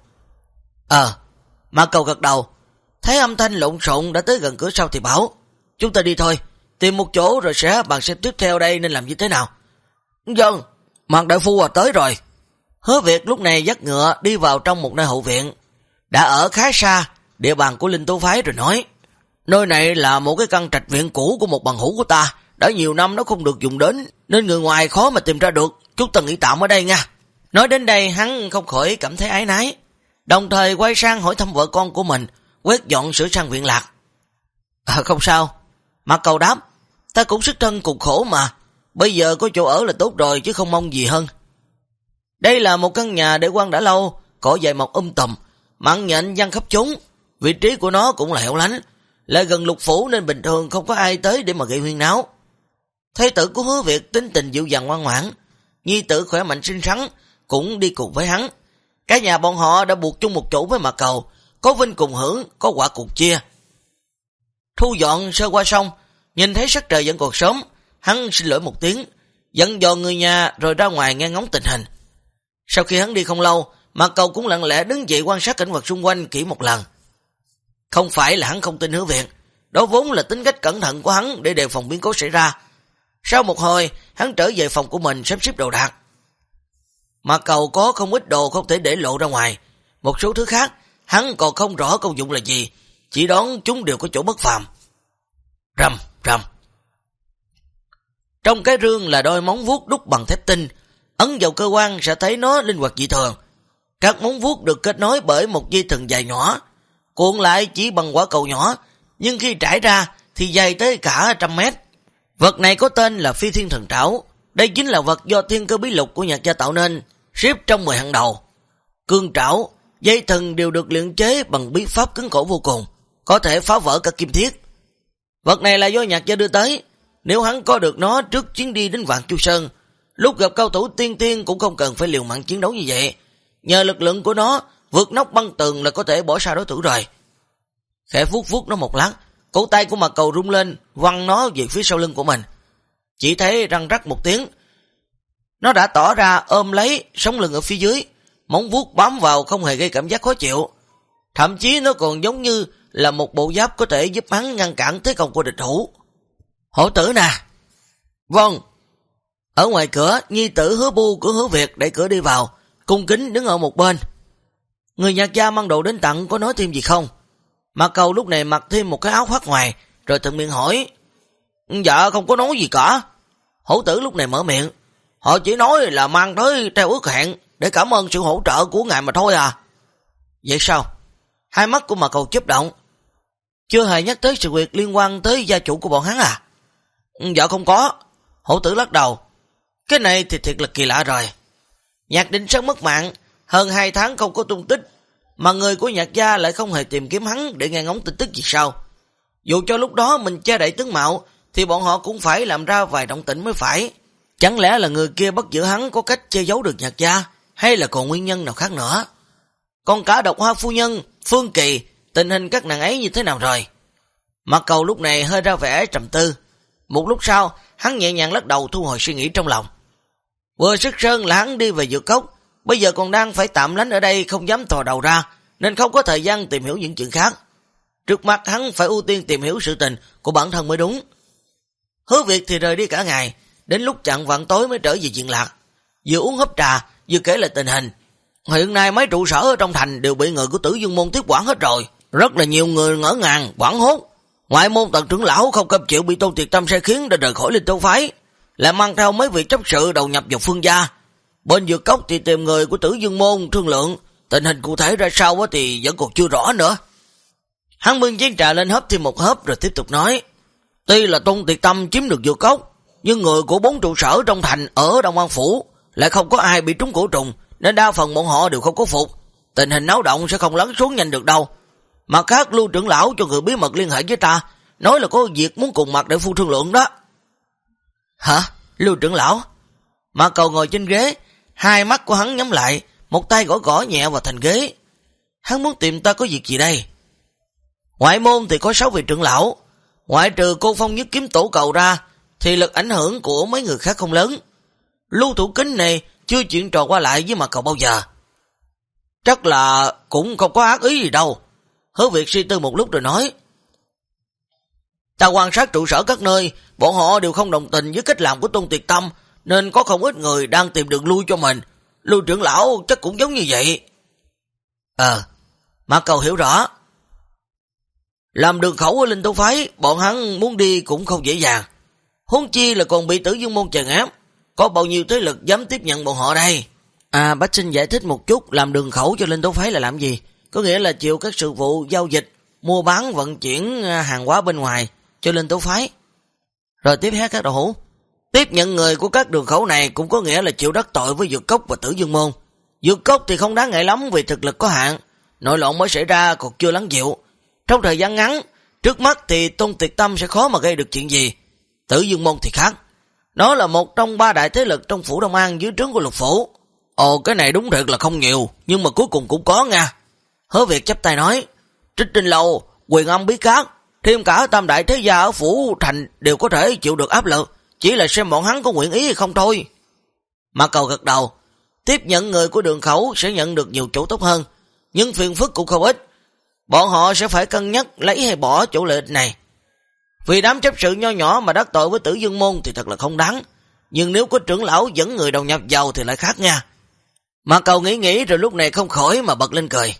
Mạc Cầu gật đầu. Thấy âm thanh lộn xộn đã tới gần cửa sau thì bảo, chúng ta đi thôi, tìm một chỗ rồi sẽ bàn xem tiếp theo đây nên làm như thế nào. Vâng, Mạc đại phu tới rồi. Hứa Việt lúc này dắt ngựa đi vào trong một nơi hậu viện, đã ở khá xa địa bàn của Linh Tố phái rồi nói: nơi này là một cái căn trạch viện cũ của một bằng hữu của ta, đã nhiều năm nó không được dùng đến, nên người ngoài khó mà tìm ra được, chúng ta nghỉ tạm ở đây nha. Nói đến đây hắn không khỏi cảm thấy ái nái, đồng thời quay sang hỏi thăm vợ con của mình, quét dọn sửa sang viện lạc. Không sao, Mạc Cầu đáp, ta cũng sức thân cùng khổ mà, bây giờ có chỗ ở là tốt rồi chứ không mong gì hơn. Đây là một căn nhà để quan đã lâu, cỏ dại mọc tùm, mặn nhện văng khắp chốn, vị trí của nó cũng là hẻo lánh, lại gần lục phủ nên bình thường không có ai tới để mà gây huyên náo. Thế tử của Hứa Việt tính tình dịu dàng ngoan ngoãn, nhi tử khỏe mạnh xinh xắn cũng đi cùng với hắn. Cả nhà bọn họ đã buộc chung một chỗ với Mạc Cầu, có vinh cùng hưởng, có quả cùng chia. Thu dọn sơ qua xong, nhìn thấy sắc trời vẫn còn sớm, hắn xin lỗi một tiếng, dặn dò người nhà rồi ra ngoài nghe ngóng tình hình. Sau khi hắn đi không lâu, Mạc Cầu cũng lặng lẽ đứng dậy quan sát cảnh vật xung quanh kỹ một lần. Không phải là hắn không tin Hứa Việt, đó vốn là tính cách cẩn thận của hắn để đề phòng biến cố xảy ra. Sau một hồi, hắn trở về phòng của mình sắp xếp đồ đạc. Mạc Cầu có không ít đồ không thể để lộ ra ngoài, một số thứ khác hắn còn không rõ công dụng là gì, chỉ đoán chúng đều có chỗ bất phàm. Rầm rầm. Trong cái rương là đôi móng vuốt đúc bằng thép tinh, ấn vào cơ quan sẽ thấy nó linh hoạt dị thường. Các móng vuốt được kết nối bởi một dây thừng dài nhỏ, cuộn lại chỉ bằng quả cầu nhỏ, nhưng khi trải ra thì dài tới cả 100 mét. Vật này có tên là Phi Thiên Thần Trảo. Đây chính là vật do thiên cơ bí lục của Nhạc gia tạo nên, xếp trong 10 hàng đầu. Cương trảo, dây thừng đều được luyện chế bằng bí pháp cứng cổ vô cùng, có thể phá vỡ cả kim thiết. Vật này là do Nhạc gia đưa tới, nếu hắn có được nó trước chuyến đi đến Vạn Chu Sơn, lúc gặp cao thủ tiên tiên cũng không cần phải liều mạng chiến đấu như vậy. Nhờ lực lượng của nó, vượt nóc băng tường là có thể bỏ xa đối thủ rồi. Khẽ vuốt nó một lát, cổ tay của Mạc Cầu rung lên, văng nó về phía sau lưng của mình. Chỉ thấy răng rắc một tiếng, nó đã tỏ ra ôm lấy sống lưng ở phía dưới, móng vuốt bám vào không hề gây cảm giác khó chịu. Thậm chí nó còn giống như là một bộ giáp có thể giúp hắn ngăn cản thế công của địch thủ. Hổ tử nè. Vâng. Ở ngoài cửa, nhi tử Hứa Bu của Hứa Việt đẩy cửa đi vào, cung kính đứng ở một bên. Người Nhạc gia mang đồ đến tặng có nói thêm gì không? Mạc Cầu lúc này mặc thêm một cái áo khoác ngoài, rồi thuận miệng hỏi. Dạ không có nói gì cả. Hổ tử lúc này mở miệng. Họ chỉ nói là mang tới theo ước hẹn để cảm ơn sự hỗ trợ của ngài mà thôi à. Vậy sao? Hai mắt của Mạc Cầu chớp động. Chưa hề nhắc tới sự việc liên quan tới gia chủ của bọn hắn à? Dạ không có. Hổ tử lắc đầu. Cái này thì thiệt là kỳ lạ rồi. Nhạc Định Sơn mất mạng, hơn 2 tháng không có tung tích, mà người của Nhạc gia lại không hề tìm kiếm hắn để nghe ngóng tin tức gì sao? Dù cho lúc đó mình che đậy tướng mạo, thì bọn họ cũng phải làm ra vài động tĩnh mới phải. Chẳng lẽ là người kia bắt giữ hắn có cách che giấu được Nhạc gia, hay là còn nguyên nhân nào khác nữa? Còn cả Độc Hoa phu nhân, Phương Kỳ, tình hình các nàng ấy như thế nào rồi? Mạc Cầu lúc này hơi ra vẻ trầm tư. Một lúc sau, hắn nhẹ nhàng lắc đầu thu hồi suy nghĩ trong lòng. Vừa sức sơn là hắn đi về Dược Cốc, bây giờ còn đang phải tạm lánh ở đây không dám thò đầu ra, nên không có thời gian tìm hiểu những chuyện khác. Trước mắt hắn phải ưu tiên tìm hiểu sự tình của bản thân mới đúng. Hứa Việt thì rời đi cả ngày, đến lúc chạng vạn tối mới trở về Diện Lạc. Vừa uống húp trà, vừa kể lại tình hình. Hiện nay mấy trụ sở ở trong thành đều bị người của Tử Dương môn tiếp quản hết rồi. Rất là nhiều người ngỡ ngàng, hoảng hốt. Ngoại môn Tần trưởng lão không cam chịu bị Tôn Tiệt Tâm sai khiến để rời khỏi Linh Châu phái, lại mang theo mấy vị chấp sự đầu nhập vào Phương gia. Bên Dược Cốc thì tìm người của Tử Dương môn thương lượng, tình hình cụ thể ra sao thì vẫn còn chưa rõ nữa. Hắn bưng chén trà lên hớp thêm một hớp rồi tiếp tục nói. Tuy là Tôn Tiệt Tâm chiếm được Dược Cốc, nhưng người của 4 trụ sở trong thành ở Đông An Phủ lại không có ai bị trúng cổ trùng, nên đa phần bọn họ đều không có phục. Tình hình náo động sẽ không lắng xuống nhanh được đâu. Mặt khác, Lưu trưởng lão cho người bí mật liên hệ với ta, nói là có việc muốn cùng Mạc đại phu thương lượng đó. Hả? Lưu trưởng lão? Mạc Cầu ngồi trên ghế, hai mắt của hắn nhắm lại, một tay gõ gõ nhẹ vào thành ghế. Hắn muốn tìm ta có việc gì đây? Ngoại môn thì có 6 vị trưởng lão, ngoại trừ Cô Phong Nhất Kiếm Tổ cầu ra, thì lực ảnh hưởng của mấy người khác không lớn. Lưu Thủ Kính này chưa chuyện trò qua lại với Mạc Cầu bao giờ. Chắc là cũng không có ác ý gì đâu. Hứa Việt suy tư một lúc rồi nói. Ta quan sát trụ sở các nơi, bọn họ đều không đồng tình với cách làm của Tôn Tiệt Tâm, nên có không ít người đang tìm đường lui cho mình. Lưu trưởng lão chắc cũng giống như vậy. Mạc Cầu hiểu rõ. Làm đường khẩu ở Linh Tố Phái, bọn hắn muốn đi cũng không dễ dàng. Huống chi là còn bị Tử Dương Môn chèn ép. Có bao nhiêu thế lực dám tiếp nhận bọn họ đây? Bách Sinh giải thích một chút, làm đường khẩu cho Linh Tố Phái là làm gì? Có nghĩa là chịu các sự vụ giao dịch, mua bán, vận chuyển hàng hóa bên ngoài cho Linh Tố Phái. Rồi tiếp hết các đạo hữu. Tiếp nhận người của các đường khẩu này cũng có nghĩa là chịu đắc tội với Dược Cốc và Tử Dương Môn. Dược Cốc thì không đáng ngại lắm vì thực lực có hạn, nội loạn mới xảy ra còn chưa lắng dịu. Trong thời gian ngắn, trước mắt thì Tôn Tuyệt Tâm sẽ khó mà gây được chuyện gì. Tử Dương Môn thì khác. Nó là một trong 3 đại thế lực trong phủ Đông An dưới trướng của Lục Phủ. Cái này đúng thật là không nhiều, nhưng mà cuối cùng cũng có nha. Hứa Việt chắp tay nói, Trích Tinh Lâu, Quyền Âm Bí Cát, thêm cả tam đại thế gia ở phủ thành đều có thể chịu được áp lực, chỉ là xem bọn hắn có nguyện ý hay không thôi. Mạc Cầu gật đầu, tiếp nhận người của đường khẩu sẽ nhận được nhiều chỗ tốt hơn, nhưng phiền phức cũng không ít. Bọn họ sẽ phải cân nhắc lấy hay bỏ chỗ lợi ích này. Vì đám chấp sự nho nhỏ mà đắc tội với Tử Dương Môn thì thật là không đáng, nhưng nếu có trưởng lão dẫn người đầu nhập vào thì lại khác nha. Mạc Cầu nghĩ rồi lúc này không khỏi mà bật lên cười.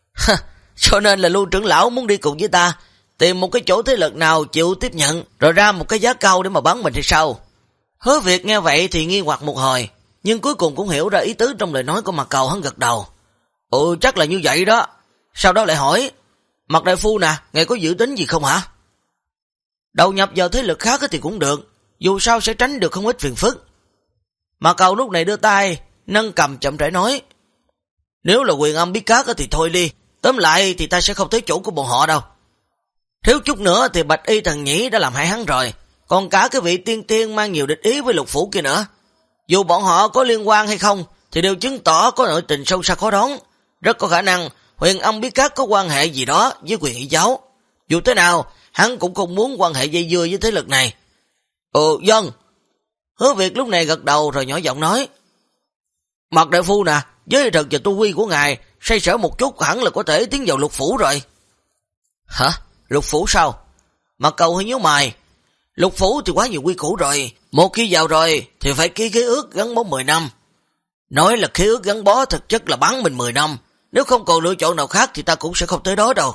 Cho nên là Lưu trưởng lão muốn đi cùng với ta, tìm một cái chỗ thế lực nào chịu tiếp nhận, rồi ra một cái giá cao để mà bán mình thì sao? Hứa Việt nghe vậy thì nghi hoặc một hồi, nhưng cuối cùng cũng hiểu ra ý tứ trong lời nói của Mạc Cầu, hắn gật đầu. Chắc là như vậy đó. Sau đó lại hỏi, Mạc đại phu nè, ngài có dự tính gì không hả? Đầu nhập vào thế lực khác thì cũng được, dù sao sẽ tránh được không ít phiền phức. Mạc Cầu lúc này đưa tay, nâng cầm chậm rãi nói, nếu là Quyền Âm Bí Cát thì thôi đi, tóm lại thì ta sẽ không tới chỗ của bọn họ đâu. Thiếu chút nữa thì Bạch Y Thần Nhĩ đã làm hại hắn rồi, còn cả cái vị tiên tiên mang nhiều địch ý với Lục Phủ kia nữa. Dù bọn họ có liên quan hay không thì đều chứng tỏ có nội tình sâu xa khó đoán. Rất có khả năng Huyền Âm Bí Cát có quan hệ gì đó với Quyền Y Giáo. Dù thế nào, hắn cũng không muốn quan hệ dây dưa với thế lực này. Dân. Hứa Việt lúc này gật đầu rồi nhỏ giọng nói, Mạc đại phu nè, với thật và tu vi của ngài, say sở một chút hẳn là có thể tiến vào Lục Phủ rồi. Hả? Lục Phủ sao? Mạc Cầu hơi nhíu mày. Lục Phủ thì quá nhiều quy củ rồi, một khi vào rồi thì phải ký khế ước gắn bó 10 năm. Nói là khế ước gắn bó thực chất là bán mình 10 năm, nếu không còn lựa chọn nào khác thì ta cũng sẽ không tới đó đâu.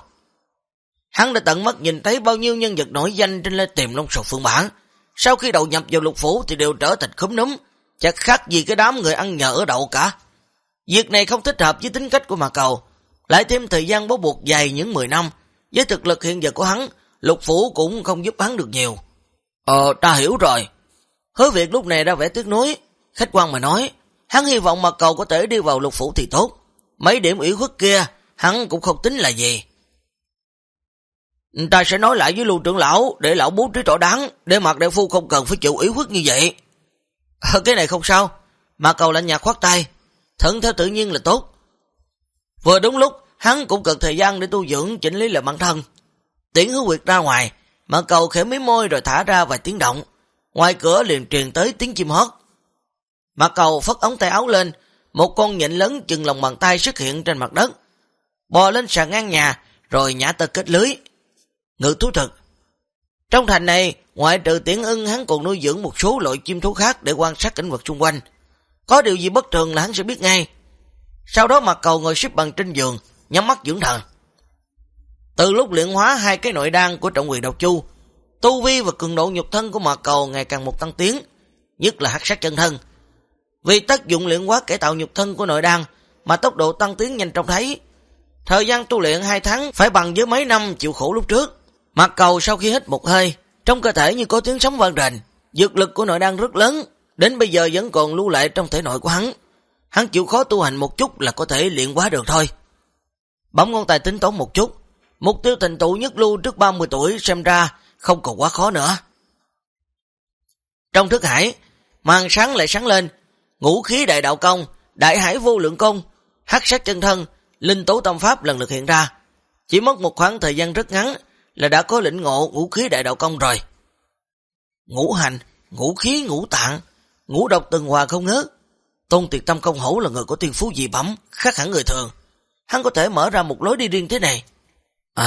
Hắn đã tận mắt nhìn thấy bao nhiêu nhân vật nổi danh trên Lê Tiềm Long Sầu Phương Bản, sau khi đầu nhập vào Lục Phủ thì đều trở thành khúm núm, chắc khác gì cái đám người ăn nhờ ở đậu cả. Việc này không thích hợp với tính cách của Mạc Cầu, lại thêm thời gian bó buộc dài những 10 năm, với thực lực hiện giờ của hắn, Lục Phủ cũng không giúp hắn được nhiều. Ta hiểu rồi. Hứa Việt lúc này đã vẻ tiếc nuối, khách quan mà nói, hắn hy vọng Mạc Cầu có thể đi vào Lục Phủ thì tốt, mấy điểm ủy khuất kia hắn cũng không tính là gì. Ta sẽ nói lại với Lưu trưởng lão để lão bố trí rõ đáng, để Mạc đại phu không cần phải chịu ủy khuất như vậy. Cái này không sao. Mạc Cầu lạnh nhạt khoát tay, thuận theo tự nhiên là tốt. Vừa đúng lúc hắn cũng cần thời gian để tu dưỡng chỉnh lý lại bản thân. Tiễn Hứa Việt ra ngoài, Mạc Cầu khẽ mí môi rồi thả ra vài tiếng động. Ngoài cửa liền truyền tới tiếng chim hót. Mạc Cầu phất ống tay áo lên, một con nhện lớn chừng lòng bàn tay xuất hiện trên mặt đất, bò lên sàn ngang nhà rồi nhả tơ kết lưới. Ngự thú thực. Trong thành này, ngoại trừ Tiễn Ưng, hắn còn nuôi dưỡng một số loại chim thú khác để quan sát cảnh vật xung quanh. Có điều gì bất thường là hắn sẽ biết ngay. Sau đó Mạc Cầu ngồi xếp bằng trên giường, nhắm mắt dưỡng thần. Từ lúc luyện hóa 2 cái nội đan của Trọng Quyền Độc Chu, tu vi và cường độ nhục thân của Mạc Cầu ngày càng một tăng tiến, nhất là hắc sát chân thân. Vì tác dụng luyện hóa cải tạo nhục thân của nội đan mà tốc độ tăng tiến nhanh trông thấy. Thời gian tu luyện 2 tháng phải bằng với mấy năm chịu khổ lúc trước. Mạc Cầu sau khi hít một hơi, trong cơ thể như có tiếng sóng vang rền, dược lực của nội đan rất lớn, đến bây giờ vẫn còn lưu lại trong thể nội của hắn. Hắn chịu khó tu hành một chút là có thể luyện hóa được thôi. Bấm ngón tay tính toán một chút, mục tiêu thành tựu nhất lưu trước 30 tuổi xem ra không còn quá khó nữa. Trong thức hải, màn sáng lại sáng lên, ngũ khí đại đạo công, đại hải vô lượng công, hắc sát chân thân, linh tố tâm pháp lần lượt hiện ra. Chỉ mất một khoảng thời gian rất ngắn là đã có lĩnh ngộ ngũ khí đại đạo công rồi. Ngũ hành, ngũ khí, ngũ tạng, ngũ độc từng hòa không ngớt. Tôn Tuyệt Tâm công hổ là người có tiên phú dị bẩm, khác hẳn người thường. Hắn có thể mở ra một lối đi riêng thế này.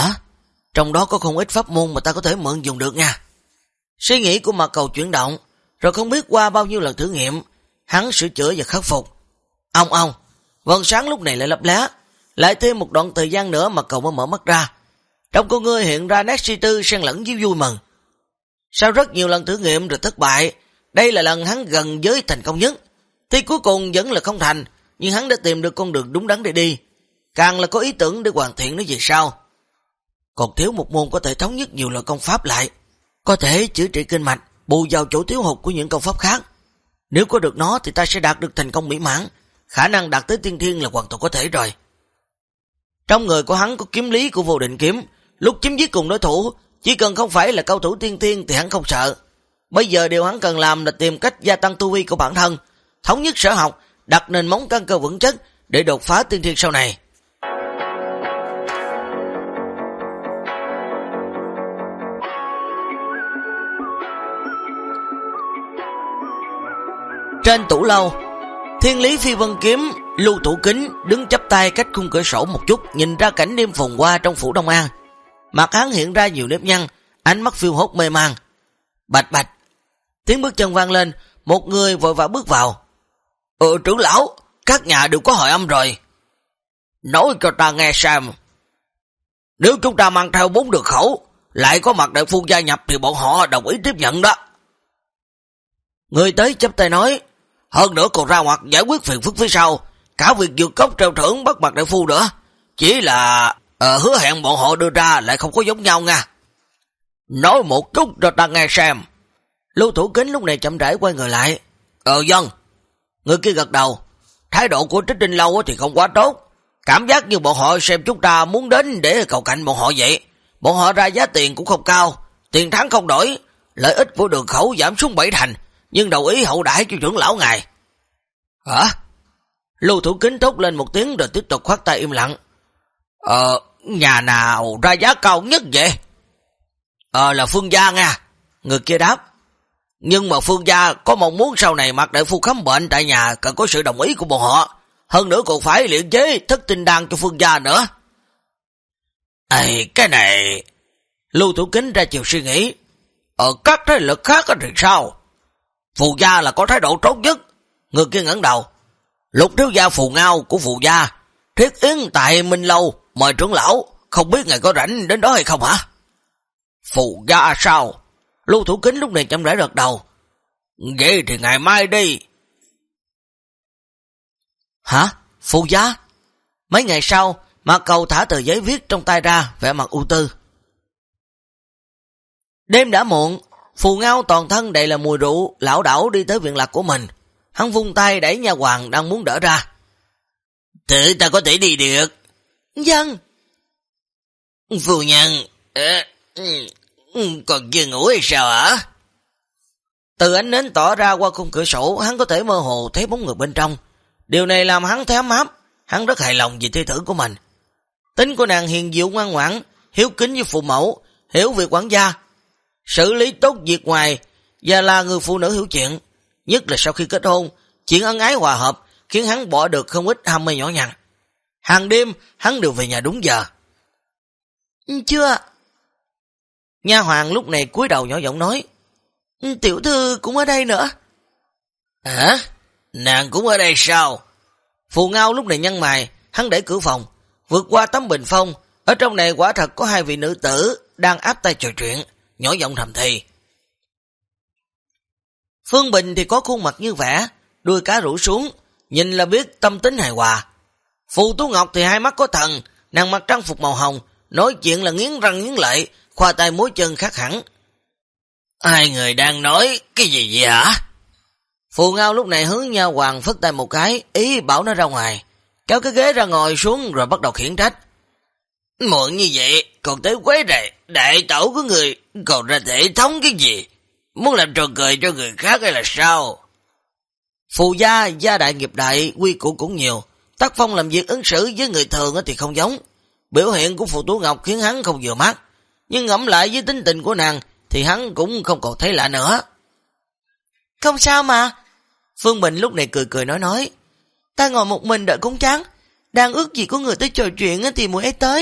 Trong đó có không ít pháp môn mà ta có thể mượn dùng được nha. Suy nghĩ của Mạc Cầu chuyển động, Rồi không biết qua bao nhiêu lần thử nghiệm, hắn sửa chữa và khắc phục. Ông, vầng sáng lúc này lại lấp lá. Lại thêm một đoạn thời gian nữa mà cậu mới mở mắt ra. Trong con ngươi hiện ra nét suy tư xen lẫn với vui mừng. Sau rất nhiều lần thử nghiệm rồi thất bại, đây là lần hắn gần với thành công nhất. Thì cuối cùng vẫn là không thành, nhưng hắn đã tìm được con đường đúng đắn để đi. Càng là có ý tưởng để hoàn thiện nó về sau. Còn thiếu một môn có thể thống nhất nhiều loại công pháp lại, có thể chữa trị kinh mạch, bù vào chỗ thiếu hụt của những công pháp khác. Nếu có được nó thì ta sẽ đạt được thành công mỹ mãn, khả năng đạt tới tiên thiên là hoàn toàn có thể rồi. Trong người của hắn có kiếm lý của vô định kiếm, lúc chém giết cùng đối thủ, chỉ cần không phải là cao thủ tiên thiên thì hắn không sợ. Bây giờ điều hắn cần làm là tìm cách gia tăng tu vi của bản thân, thống nhất sở học, đặt nền móng căn cơ vững chắc để đột phá tiên thiên sau này. Trên tủ lâu, Thiên Lý Phi Vân Kiếm, Lưu Thủ Kính đứng chắp tay cách khung cửa sổ một chút, nhìn ra cảnh đêm phồn hoa trong phủ Đông An. Mặt hắn hiện ra nhiều nếp nhăn, ánh mắt phiêu hốt mê man. Bạch bạch, tiếng bước chân vang lên, một người vội vã bước vào. Trưởng lão, các nhà đều có hội âm rồi. Nói cho ta nghe xem. Nếu chúng ta mang theo 4 đường khẩu, lại có mặt đại phu gia nhập thì bọn họ đồng ý tiếp nhận đó. Người tới chắp tay nói, hơn nữa còn ra mặt giải quyết phiền phức phía sau, cả việc vượt cốc treo thưởng bắt mặt đại phu nữa. Chỉ là hứa hẹn bọn họ đưa ra lại không có giống nhau nha. Nói một chút cho ta nghe xem. Lưu Thủ Kính lúc này chậm rãi quay người lại. Vâng. Người kia gật đầu. Thái độ của Trích Tinh Lâu thì không quá tốt. Cảm giác như bọn họ xem chúng ta muốn đến để cầu cạnh bọn họ vậy. Bọn họ ra giá tiền cũng không cao, tiền thắng không đổi, lợi ích của đường khẩu giảm xuống 7 thành, nhưng đồng ý hậu đãi cho trưởng lão ngài. Hả? Lưu Thủ Kính thốt lên một tiếng rồi tiếp tục khoát tay im lặng. Nhà nào ra giá cao nhất vậy? Là Phương gia nha. Người kia đáp. Nhưng mà Phương gia có mong muốn sau này Mạc đại phu khám bệnh tại nhà cần có sự đồng ý của bọn họ. Hơn nữa còn phải luyện chế thất tinh đan cho Phương gia nữa. Cái này... Lưu Thủ Kính ra chiều suy nghĩ. Các thế lực khác thì sao? Phù gia là có thái độ tốt nhất. Người kia ngẩng đầu. Lục thiếu gia Phù Ngao của Phù gia thiết yến tại Minh Lâu, mời trưởng lão, không biết ngài có rảnh đến đó hay không hả? Phù gia sao? Lưu Thủ Kính lúc này chậm rãi gật đầu. Vậy thì ngày mai đi. Hả? Phù gia? Mấy ngày sau, Mạc Cầu thả tờ giấy viết trong tay ra, vẻ mặt ưu tư. Đêm đã muộn, Phù Ngao toàn thân đầy là mùi rượu, lão đảo đi tới viện lạc của mình. Hắn vung tay đẩy nha hoàn đang muốn đỡ ra. Tự ta có thể đi được. Vâng. Phu nhân, còn chưa ngủ hay sao hả? Từ ánh nến tỏ ra qua khung cửa sổ, hắn có thể mơ hồ thấy bóng người bên trong. Điều này làm hắn thấy ấm áp, hắn rất hài lòng về thê tử của mình. Tính của nàng hiền diệu ngoan ngoãn, hiếu kính với phụ mẫu, hiểu việc quản gia, xử lý tốt việc ngoài và là người phụ nữ hiểu chuyện. Nhất là sau khi kết hôn, chuyện ân ái hòa hợp khiến hắn bỏ được không ít ham mê nhỏ nhặt. Hàng đêm hắn đều về nhà đúng giờ. Chưa. Nha hoàn lúc này cúi đầu nhỏ giọng nói. Tiểu thư cũng ở đây nữa. Hả? Nàng cũng ở đây sao? Phù Ngao lúc này nhăn mày, hắn đẩy cửa phòng, vượt qua tấm bình phong. Ở trong này quả thật có 2 vị nữ tử đang áp tay trò chuyện, nhỏ giọng thầm thì. Phương Bình thì có khuôn mặt như vẽ, đuôi cá rủ xuống, nhìn là biết tâm tính hài hòa. Phù Tú Ngọc thì hai mắt có thần, nàng mặc trang phục màu hồng, nói chuyện là nghiến răng nghiến lợi, khoa tay múa chân khác hẳn. Hai người đang nói cái gì vậy hả? Phù Ngao lúc này hướng nha hoàn phất tay một cái, ý bảo nó ra ngoài, kéo cái ghế ra ngồi xuống rồi bắt đầu khiển trách. Muộn như vậy, còn tới quấy rầy, đại tẩu của người còn ra thể thống cái gì? Muốn làm trò cười cho người khác hay là sao? Phù gia, gia đại nghiệp đại, quy củ cũng nhiều, tác phong làm việc ứng xử với người thường thì không giống. Biểu hiện của Phù Tú Ngọc khiến hắn không vừa mắt, nhưng ngẫm lại với tính tình của nàng thì hắn cũng không còn thấy lạ nữa. Không sao mà. Phương Bình lúc này cười cười nói. Ta ngồi một mình đợi cũng chán, đang ước gì có người tới trò chuyện thì muội ấy tới.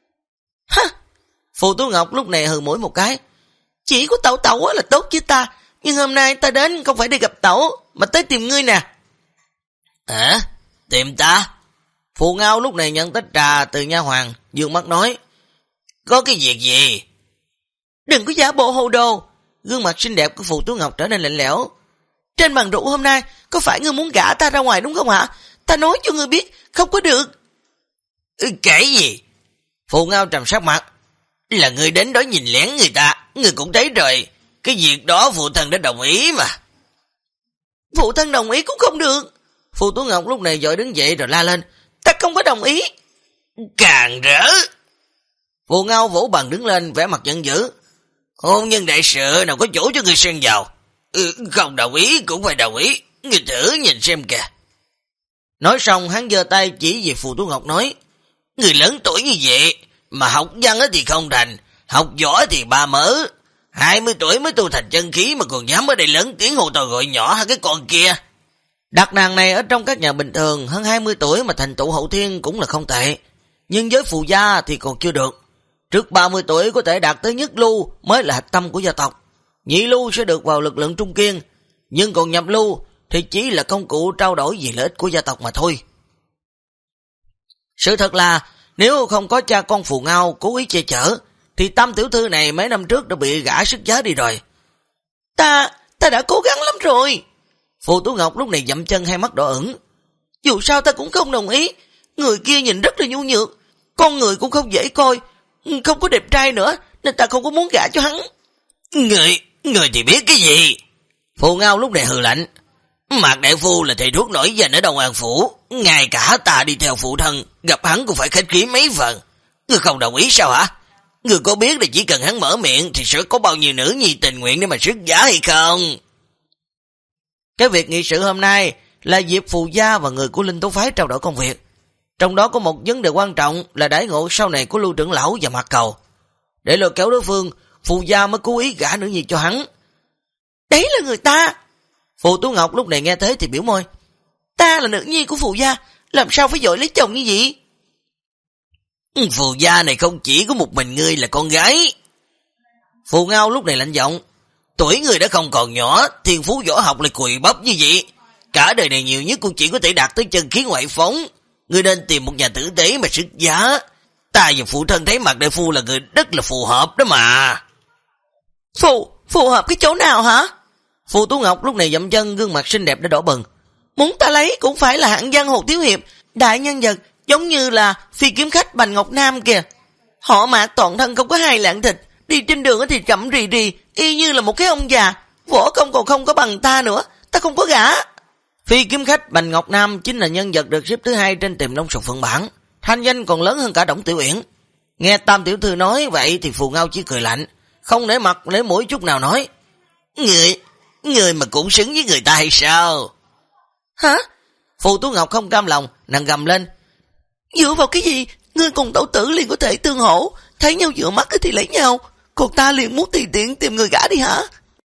Hả? Phù Tú Ngọc lúc này hừ mũi một cái. Chỉ có tẩu là tốt với ta, nhưng hôm nay ta đến không phải để gặp tẩu, mà tới tìm ngươi nè. Hả? Tìm ta? Phù Ngao lúc này nhận tách trà từ nha hoàng, dương mắt nói, có cái việc gì? Đừng có giả bộ hồ đồ. Gương mặt xinh đẹp của Phù Tú Ngọc trở nên lạnh lẽo. Trên bàn rượu hôm nay, có phải ngươi muốn gả ta ra ngoài đúng không hả? Ta nói cho ngươi biết, không có được. Kể gì? Phù Ngao trầm sắc mặt. Là ngươi đến đó nhìn lén người ta, ngươi cũng thấy rồi. Cái việc đó phụ thân đã đồng ý mà. Phụ thân đồng ý cũng không được. Phù Tú Ngọc lúc này vội đứng dậy rồi la lên, ta không có đồng ý. Càng rỡ. Phù Ngao vỗ bàn đứng lên, vẻ mặt giận dữ. Hôn nhân đại sự nào có chỗ cho người xen vào. Không đồng ý cũng phải đồng ý. Người thử nhìn xem kìa. Nói xong hắn giơ tay chỉ về Phù Tú Ngọc nói, người lớn tuổi như vậy mà học văn thì không thành, học võ thì ba mớ. 20 tuổi mới tu thành chân khí mà còn dám ở đây lớn tiếng hô to gọi nhỏ hai cái con kia. Đặt nàng này ở trong các nhà bình thường hơn 20 tuổi mà thành tựu hậu thiên cũng là không tệ, nhưng với Phù gia thì còn chưa được. Trước 30 tuổi có thể đạt tới nhất lưu mới là hạch tâm của gia tộc. Nhị lưu sẽ được vào lực lượng trung kiên, nhưng còn nhập lưu thì chỉ là công cụ trao đổi vì lợi ích của gia tộc mà thôi. Sự thật là nếu không có cha con Phù Ngao cố ý che chở thì Tam tiểu thư này mấy năm trước đã bị gã sức giá đi rồi. Ta đã cố gắng lắm rồi. Phù Tú Ngọc lúc này dậm chân hai mắt đỏ ửng. Dù sao ta cũng không đồng ý. Người kia nhìn rất là nhu nhược, con người cũng không dễ coi, không có đẹp trai nữa, nên ta không có muốn gả cho hắn. Người thì biết cái gì? Phù Ngao lúc này hừ lạnh. Mạc đại phu là thầy thuốc nổi danh ở Đông An phủ, ngay cả ta đi theo phụ thân gặp hắn cũng phải khách khí mấy phần. Ngươi không đồng ý sao hả? Ngươi có biết là chỉ cần hắn mở miệng thì sẽ có bao nhiêu nữ nhi tình nguyện để mà xuất giá hay không? Cái việc nghị sự hôm nay là dịp Phù gia và người của Linh Tố phái trao đổi công việc. Trong đó có một vấn đề quan trọng là đãi ngộ sau này của Lưu trưởng lão và Mạc Cầu. Để lôi kéo đối phương, Phù gia mới cố ý gả nữ nhi cho hắn. Đấy là người ta. Phù Tú Ngọc lúc này nghe thế thì biểu môi. Ta là nữ nhi của Phù gia, làm sao phải vội lấy chồng như vậy? Phù gia này không chỉ có một mình ngươi là con gái. Phù Ngao lúc này lạnh giọng. Tuổi người đã không còn nhỏ, thiên phú võ học lại cùi bắp như vậy. Cả đời này nhiều nhất cũng chỉ có thể đạt tới chân khí ngoại phóng. Ngươi nên tìm một nhà tử tế mà xuất giá. Ta và phụ thân thấy Mạc đại phu là người rất là phù hợp đó mà. Phù hợp cái chỗ nào hả? Phù Tú Ngọc lúc này dậm chân, gương mặt xinh đẹp đã đỏ bừng. Muốn ta lấy cũng phải là hạng giang hồ thiếu hiệp, đại nhân vật, giống như là phi kiếm khách Bành Ngọc Nam kìa. Họ Mạc toàn thân không có hai lạng thịt, đi trên đường thì chậm rì rì, y như là một cái ông già, võ công còn không có bằng ta nữa, ta không có gả. Phi kiếm khách Bành Ngọc Nam chính là nhân vật được xếp thứ 2 trên Tiềm Long Sục Phượng bảng, thanh danh còn lớn hơn cả Đổng Tiểu Uyển. Nghe Tam tiểu thư nói vậy thì Phù Ngao chỉ cười lạnh, không nể mặt nể mũi chút nào nói. Người mà cũng xứng với người ta hay sao? Hả? Phù Tú Ngọc không cam lòng, nàng gầm lên. Dựa vào cái gì? Ngươi cùng tẩu tử liền có thể tương hỗ, thấy nhau dựa mắt thì lấy nhau, còn ta liền muốn tùy tiện tìm người gả đi hả?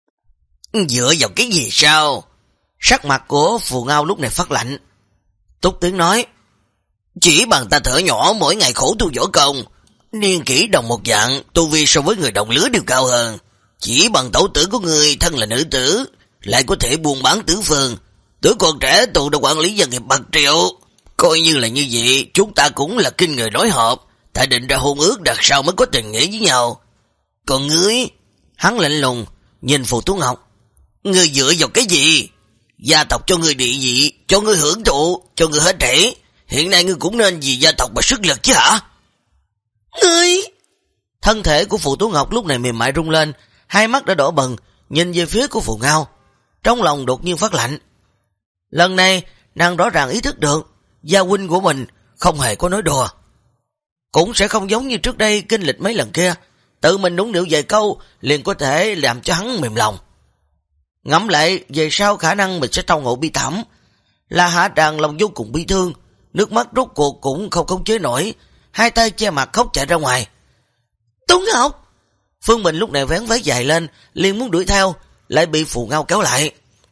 Dựa vào cái gì sao? Sắc mặt của Phù Ngao lúc này phát lạnh. Túc Tiếng nói. Chỉ bằng ta thở nhỏ mỗi ngày khổ tu võ công, niên kỷ đồng một dạng, tu vi so với người đồng lứa đều cao hơn. Chỉ bằng tẩu tử của người thân là nữ tử, lại có thể buôn bán tứ phương. Tuổi còn trẻ tụ đã quản lý dân nghiệp bạc triệu. Coi như là như vậy, chúng ta cũng là kinh người đối hợp, ta định ra hôn ước đặt sau mới có tình nghĩa với nhau. Còn ngươi, hắn lạnh lùng, nhìn Phù Tú Ngọc. Ngươi dựa vào cái gì? Gia tộc cho ngươi địa vị, cho ngươi hưởng thụ, cho ngươi hết rễ. Hiện nay ngươi cũng nên vì gia tộc mà sức lực chứ hả? Ngươi! Thân thể của Phù Tú Ngọc lúc này mềm mại rung lên, hai mắt đã đỏ bừng, nhìn về phía của Phù Ngao. Trong lòng đột nhiên phát lạnh. Lần này, nàng rõ ràng ý thức được, gia huynh của mình không hề có nói đùa. Cũng sẽ không giống như trước đây kinh lịch mấy lần kia, tự mình đúng điệu vài câu liền có thể làm cho hắn mềm lòng. Ngẫm lại về sau khả năng mình sẽ tao ngộ bi thảm. La Hạ Tràng lòng vô cùng bi thương, nước mắt rốt cuộc cũng không khống chế nổi, hai tay che mặt khóc chạy ra ngoài. Tú Ngọc! Phương Bình lúc này vén váy dài lên, liền muốn đuổi theo, lại bị Phù Ngao kéo lại.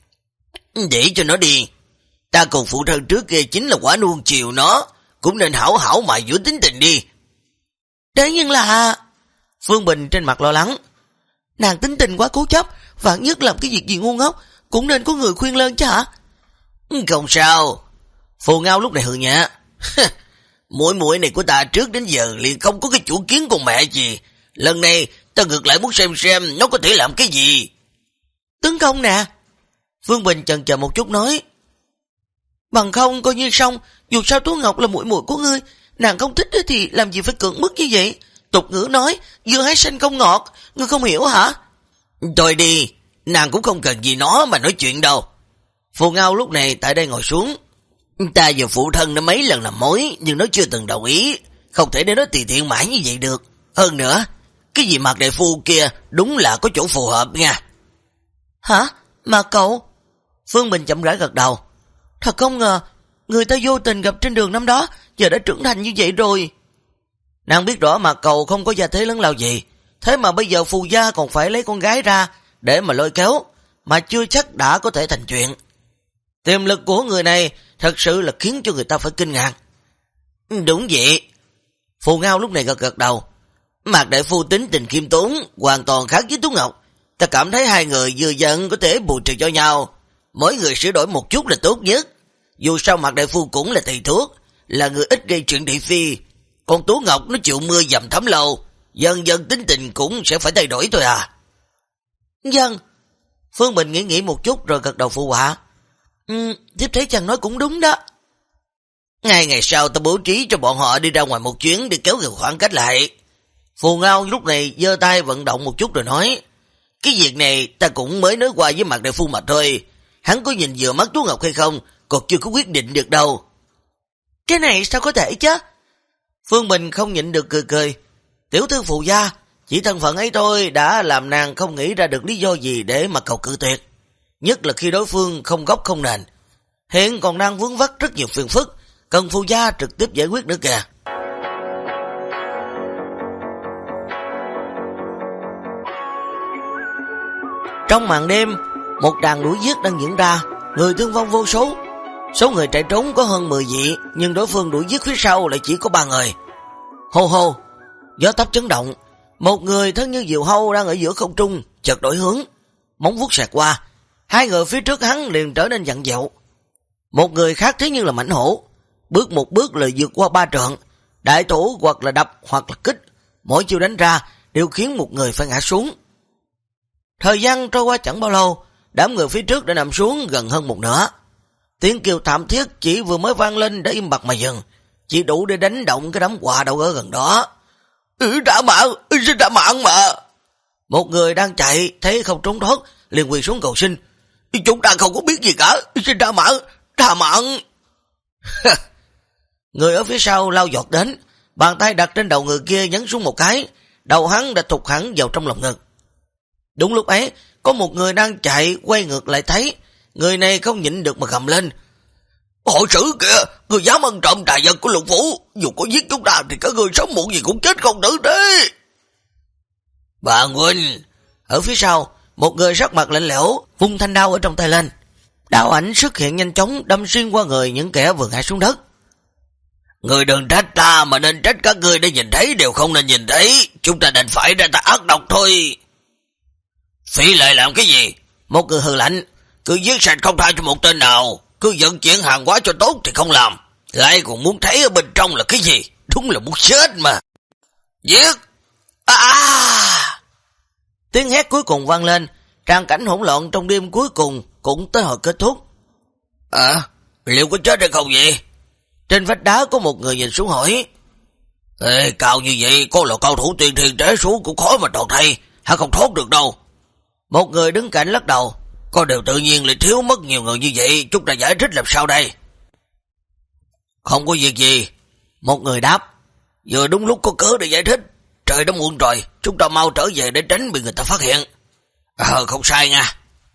Để cho nó đi, ta cùng phụ thân trước kia chính là quả nuông chiều nó, cũng nên hảo hảo mài dũa tính tình đi. Thế nhưng là... Phương Bình trên mặt lo lắng. Nàng tính tình quá cố chấp, vạn nhất làm cái việc gì ngu ngốc, cũng nên có người khuyên lên chứ hả? Không sao. Phù Ngao lúc này hừ nhẹ. Muội này của ta trước đến giờ liền không có cái chủ kiến con mẹ gì. Lần này ta ngược lại muốn xem nó có thể làm cái gì. Tấn công nè. Phương Bình chần chờ một chút nói. Bằng không coi như xong, dù sao Tú Ngọc là muội của ngươi, nàng không thích thì làm gì phải cưỡng bức như vậy. Tục ngữ nói, dưa hái xanh không ngọt, ngươi không hiểu hả? Thôi đi, nàng cũng không cần gì nó mà nói chuyện đâu. Phù Ngao lúc này tại đây ngồi xuống. Ta và phụ thân nó mấy lần làm mối, nhưng nó chưa từng đồng ý, không thể để nó tùy tiện mãi như vậy được. Hơn nữa, cái gì Mạc đại phu kia đúng là có chỗ phù hợp nha. Hả? Mà cậu? Phương Bình chậm rãi gật đầu. Thật không ngờ, người ta vô tình gặp trên đường năm đó, giờ đã trưởng thành như vậy rồi. Nàng biết rõ Mạc Cầu không có gia thế lớn lao gì, thế mà bây giờ Phù gia còn phải lấy con gái ra để mà lôi kéo, mà chưa chắc đã có thể thành chuyện. Tiềm lực của người này thật sự là khiến cho người ta phải kinh ngạc. Đúng vậy. Phù Ngao lúc này gật đầu. Mạc đại phu tính tình khiêm tốn, hoàn toàn khác với Tú Ngọc. Ta cảm thấy hai người vừa dần có thể bù trừ cho nhau, mỗi người sửa đổi một chút là tốt nhất. Dù sao Mạc đại phu cũng là thầy thuốc, là người ít gây chuyện thị phi. Còn Tú Ngọc nó chịu mưa dầm thấm lâu, dần dần tính tình cũng sẽ phải thay đổi thôi à. Vâng. Phương Bình nghĩ một chút rồi gật đầu phụ họa. Thiếp thấy chàng nói cũng đúng đó. Ngày sau ta bố trí cho bọn họ đi ra ngoài một chuyến để kéo gần khoảng cách lại. Phù Ngao lúc này giơ tay vận động một chút rồi nói. Cái việc này ta cũng mới nói qua với Mạc đại phu mà thôi. Hắn có nhìn vừa mắt Tú Ngọc hay không, còn chưa có quyết định được đâu. Cái này sao có thể chứ? Phương Bình không nhịn được cười. Tiểu thư Phù gia, chỉ thân phận ấy thôi đã làm nàng không nghĩ ra được lý do gì để mà cầu cự tuyệt. Nhất là khi đối phương không gốc không nền. Hiện còn đang vướng vắt rất nhiều phiền phức, cần Phù gia trực tiếp giải quyết nữa kìa. Trong màn đêm, một đàn đuổi giết đang diễn ra, người thương vong vô số. Số người chạy trốn có hơn 10 vị, nhưng đối phương đuổi giết phía sau lại chỉ có 3 người. Hô hô, gió táp chấn động, một người thân như diều hâu đang ở giữa không trung, chợt đổi hướng, móng vuốt xẹt qua, hai người phía trước hắn liền trở nên vặn vẹo. Một người khác thế nhưng là mãnh hổ, bước một bước là vượt qua 3 trượng, đại thủ hoặc là đập hoặc là kích, mỗi chiêu đánh ra đều khiến một người phải ngã xuống. Thời gian trôi qua chẳng bao lâu, đám người phía trước đã nằm xuống gần hơn một nửa. Tiếng kêu thảm thiết chỉ vừa mới vang lên đã im bặt mà dừng, chỉ đủ để đánh động cái đám quạ đậu ở gần đó. Trả mạng mà. Một người đang chạy thấy không trốn thoát liền quỳ xuống cầu xin. Chúng ta không có biết gì cả, xin trả mạng. Người ở phía sau lao giọt đến, bàn tay đặt trên đầu người kia nhấn xuống một cái, đầu hắn đã thụt hẳn vào trong lòng ngực. Đúng lúc ấy, có một người đang chạy quay ngược lại thấy, người này không nhịn được mà gầm lên. Hội sử kìa, người dám ăn trộm tài vật của Lục Phủ, dù có giết chúng ta thì các người sống muộn gì cũng chết không tử tế. Bà Huynh, ở phía sau, một người sắc mặt lạnh lẽo, vung thanh đao ở trong tay lên. Đạo ảnh xuất hiện nhanh chóng đâm xuyên qua người những kẻ vừa ngã xuống đất. Người đừng trách ta mà nên trách các người đã nhìn thấy đều không nên nhìn thấy, chúng ta đành phải ra tay ác độc thôi. Phỉ lại làm cái gì? Một người hừ lạnh, cứ giết sạch không tha cho một tên nào, cứ vận chuyển hàng hóa cho tốt thì không làm, lại còn muốn thấy ở bên trong là cái gì, đúng là muốn chết mà. Giết! Tiếng hét cuối cùng vang lên, tràng cảnh hỗn loạn trong đêm cuối cùng cũng tới hồi kết thúc. Liệu có chết hay không vậy? Trên vách đá có một người nhìn xuống hỏi. Cao như vậy, có là cao thủ tiên thiên té xuống cũng khó mà toàn thay, hả không thoát được đâu. Một người đứng cạnh lắc đầu. Có điều tự nhiên lại thiếu mất nhiều người như vậy, chúng ta giải thích làm sao đây? Không có việc gì. Một người đáp. Vừa đúng lúc có cớ để giải thích. Trời đã muộn rồi, chúng ta mau trở về để tránh bị người ta phát hiện. Không sai nha.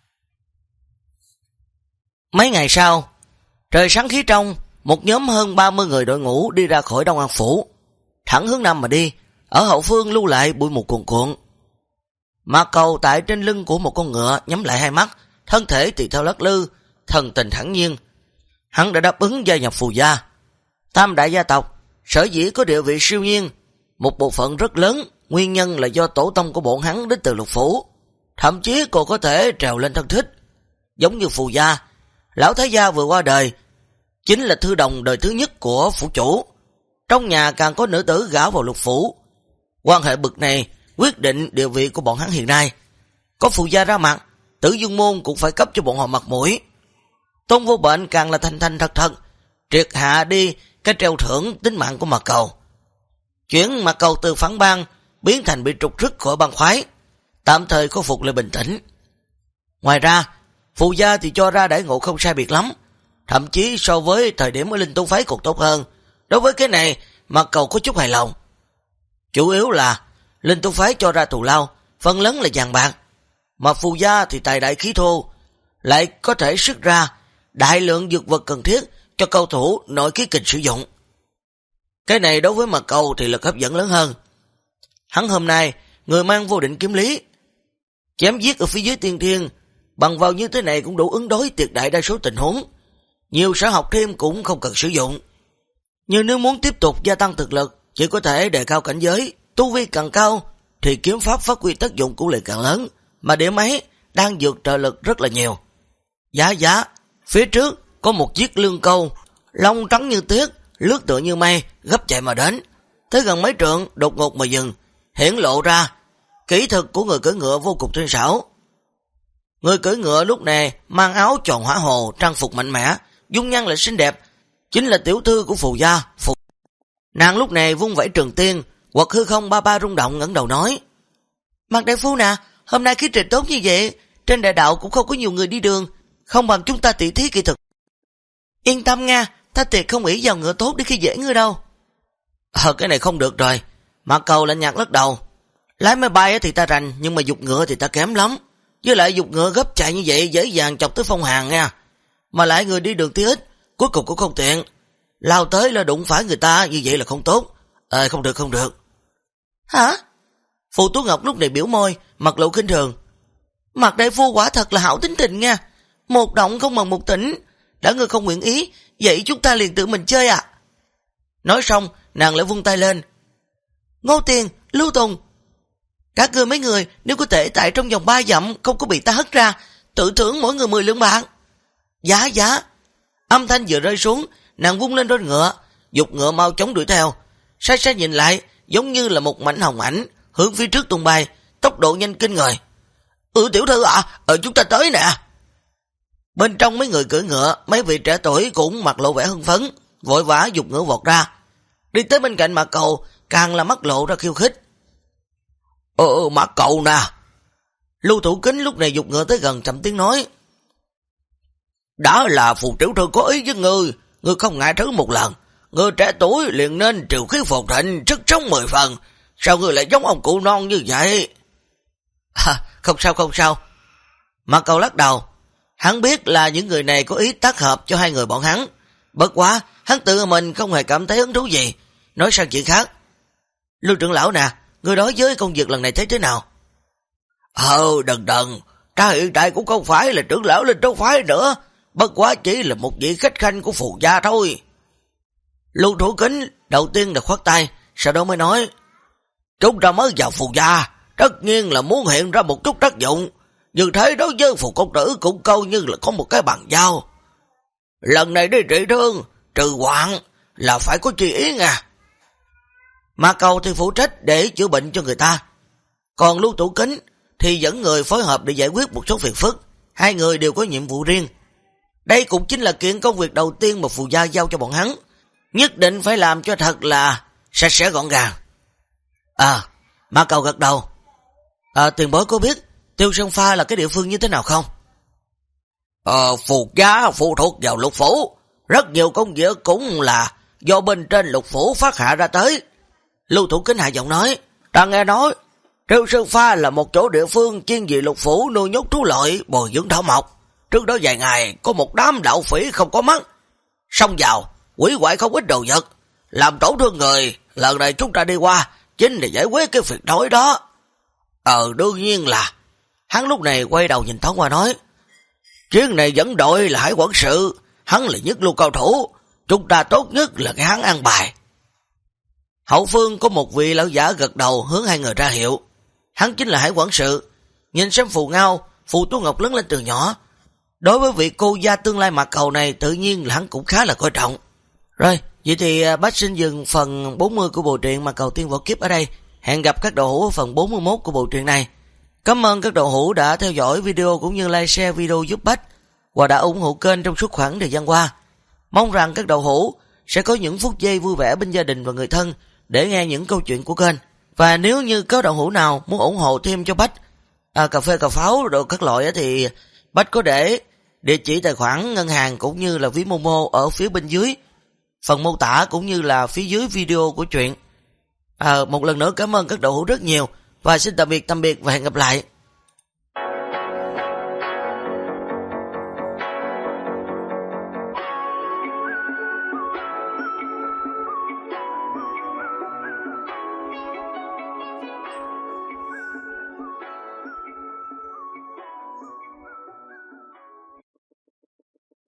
Mấy ngày sau, trời sáng khí trong, một nhóm hơn 30 người đội ngũ đi ra khỏi Đông An Phủ, thẳng hướng Nam mà đi, ở hậu phương lưu lại bụi mù cuồn cuộn. Mạc Cầu tại trên lưng của một con ngựa nhắm lại hai mắt, thân thể tùy theo lắc lư, thần tình thản nhiên. Hắn đã đáp ứng gia nhập Phù gia. Tam đại gia tộc, sở dĩ có địa vị siêu nhiên, một bộ phận rất lớn, nguyên nhân là do tổ tông của bọn hắn đến từ Lục Phủ. Thậm chí cô có thể trèo lên thân thích. Giống như Phù gia, lão thái gia vừa qua đời, chính là thư đồng đời thứ nhất của phủ chủ. Trong nhà càng có nữ tử gả vào Lục phủ. Quan hệ bực này quyết định địa vị của bọn hắn hiện nay. Có Phù gia ra mặt, Tử Dương môn cũng phải cấp cho bọn họ mặt mũi. Tôn Vô Bệnh càng là thành thật thật, triệt hạ đi cái treo thưởng tính mạng của Mạc Cầu. Chuyển Mạc Cầu từ phản bang biến thành bị trục rứt khỏi bang khoái, tạm thời khôi phục lại bình tĩnh. Ngoài ra, Phù gia thì cho ra đãi ngộ không sai biệt lắm, thậm chí so với thời điểm ở Linh Tú phái còn tốt hơn. Đối với cái này, Mạc Cầu có chút hài lòng. Chủ yếu là Linh Tú phái cho ra thù lao, phần lớn là vàng bạc, mà Phù gia thì tài đại khí thô, lại có thể xuất ra đại lượng dược vật cần thiết cho cầu thủ nội khí kình sử dụng. Cái này đối với Mạc Cầu thì lực hấp dẫn lớn hơn. Hắn hôm nay người mang vô định kiếm lý, chém giết ở phía dưới tiên thiên, bằng vào như thế này cũng đủ ứng đối tuyệt đại đa số tình huống. Nhiều sở học thêm cũng không cần sử dụng. Nhưng nếu muốn tiếp tục gia tăng thực lực, chỉ có thể đề cao cảnh giới, tu vi càng cao thì kiếm pháp phát huy tác dụng cũng lại càng lớn, mà điểm ấy đang dược trợ lực rất là nhiều. Giá, phía trước có một chiếc lương câu, lông trắng như tuyết, lướt tựa như mây, gấp chạy mà đến. Tới gần mấy trượng, đột ngột mà dừng, hiển lộ ra kỹ thuật của người cưỡi ngựa vô cùng tinh xảo. Người cưỡi ngựa lúc này mang áo tròn hỏa hồ, trang phục mạnh mẽ, dung nhan lại xinh đẹp, chính là tiểu thư của Phù gia. Nàng lúc này vung vẩy trường tiên, hoặc hư không ba rung động, ngẩng đầu nói: Mạc đại phu nè, hôm nay khí trời tốt như vậy, trên đại đạo cũng không có nhiều người đi đường, không bằng chúng ta tỉ thí kỹ thuật. Yên tâm nha, ta tuyệt không nghĩ vào ngựa tốt để khi dễ ngươi đâu. Cái này không được rồi. Mạc Cầu lạnh nhạt lắc đầu. Lái máy bay thì ta rành, nhưng mà dục ngựa thì ta kém lắm. Với lại dục ngựa gấp chạy như vậy dễ dàng chọc tới phong hàn nha. Mà lại người đi đường tí ít, cuối cùng cũng không tiện. Lao tới là đụng phải người ta, như vậy là không tốt. Không được. Hả? Phù Tú Ngọc lúc này biểu môi, mặt lộ khinh thường. Mạc đại phu quả thật là hảo tính tình nha. Một động không bằng một tỉnh. Đã ngươi không nguyện ý, vậy chúng ta liền tự mình chơi à? Nói xong, nàng lại vung tay lên. Ngô Tiền, Lưu Tùng, các ngươi mấy người nếu có thể tại trong vòng 3 dặm không có bị ta hất ra, tự thưởng mỗi người 10 lượng bạc. Giá. Âm thanh vừa rơi xuống, nàng vung lên đôi ngựa, dục ngựa mau chóng đuổi theo. Xa nhìn lại, giống như là một mảnh hồng ảnh hướng phía trước tung bay, tốc độ nhanh kinh người. Tiểu thư ạ, chúng ta tới nè. Bên trong mấy người cưỡi ngựa, mấy vị trẻ tuổi cũng mặt lộ vẻ hưng phấn, vội vã dục ngựa vọt ra. Đi tới bên cạnh Mạc Cầu, càng là mắt lộ ra khiêu khích. Mạc Cầu nè. Lưu Thủ Kính lúc này dục ngựa tới gần, trầm tiếng nói: Đã là Phù tiểu thư có ý với ngươi không ngại thử một lần. Ngươi trẻ tuổi liền nên triều khí phồn thịnh, sức sống 10 phần. Sao ngươi lại giống ông cụ non như vậy? Không sao. Mạc Cầu lắc đầu. Hắn biết là những người này có ý tác hợp cho hai người bọn hắn. Bất quá, hắn tự mình không hề cảm thấy hứng thú gì. Nói sang chuyện khác. Lưu trưởng lão nè, người đối với công việc lần này thấy thế nào? Đần, ta hiện tại cũng không phải là trưởng lão Linh Tú phái nữa. Bất quá chỉ là một vị khách khanh của Phù gia thôi. Lưu Thủ Kính đầu tiên là khoát tay, sau đó mới nói: Chúng ta mới vào Phù gia, tất nhiên là muốn hiện ra một chút tác dụng. Như thế đối với Phù công tử cũng câu như là có một cái bàn giao. Lần này đi trị thương, trừ hoạn là phải có chi ý nha. Mạc Cầu thì phụ trách để chữa bệnh cho người ta, còn Lưu Thủ Kính thì dẫn người phối hợp để giải quyết một số phiền phức. Hai người đều có nhiệm vụ riêng. Đây cũng chính là kiện công việc đầu tiên mà Phù gia giao cho bọn hắn, nhất định phải làm cho thật là sạch sẽ gọn gàng. Mạc Cầu gật đầu. Tiền bối có biết Tiêu Sơn Pha là cái địa phương như thế nào không? Phù gia phụ thuộc vào Lục phủ, rất nhiều công việc cũng là do bên trên Lục phủ phát hạ ra tới. Lưu Thủ Kính hạ giọng nói: Ta nghe nói Tiêu Sơn Pha là một chỗ địa phương chuyên về Lục phủ nuôi nhốt thú lợi, bồi dưỡng thảo mộc. Trước đó vài ngày có một đám đạo phỉ không có mắt xông vào hủy hoại không ít đồ vật, làm tổn thương người. Lần này chúng ta đi qua chính là giải quyết cái việc đối đó. Đương nhiên là. Hắn lúc này quay đầu nhìn thoáng qua nói: Chuyến này dẫn đội là Hải quản sự, hắn là nhất lưu cao thủ, chúng ta tốt nhất là cái hắn an bài. Hậu phương có một vị lão giả gật đầu hướng hai người ra hiệu. Hắn chính là Hải quản sự, Nhìn xem Phù Ngao, Phù Tú Ngọc lớn lên từ nhỏ. Đối với vị cô gia tương lai mạc cầu này tự nhiên là hắn cũng khá là coi trọng. Rồi, vậy thì bác xin dừng phần 40 của bộ truyện Mạc Cầu Tiên Võ Kiếp ở đây. Hẹn gặp các đầu hữu ở phần 41 của bộ truyện này. Cảm ơn các đầu hữu đã theo dõi video cũng như like share video giúp Bách và đã ủng hộ kênh trong suốt khoảng thời gian qua. Mong rằng các đầu hữu sẽ có những phút giây vui vẻ bên gia đình và người thân để nghe những câu chuyện của kênh. Và nếu như có đầu hữu nào muốn ủng hộ thêm cho Bách cà phê cà pháo đồ các loại thì Bách có để địa chỉ tài khoản ngân hàng cũng như là ví Momo ở phía bên dưới phần mô tả cũng như là phía dưới video của truyện. Một lần nữa cảm ơn các đầu hữu rất nhiều và xin tạm biệt và hẹn gặp lại.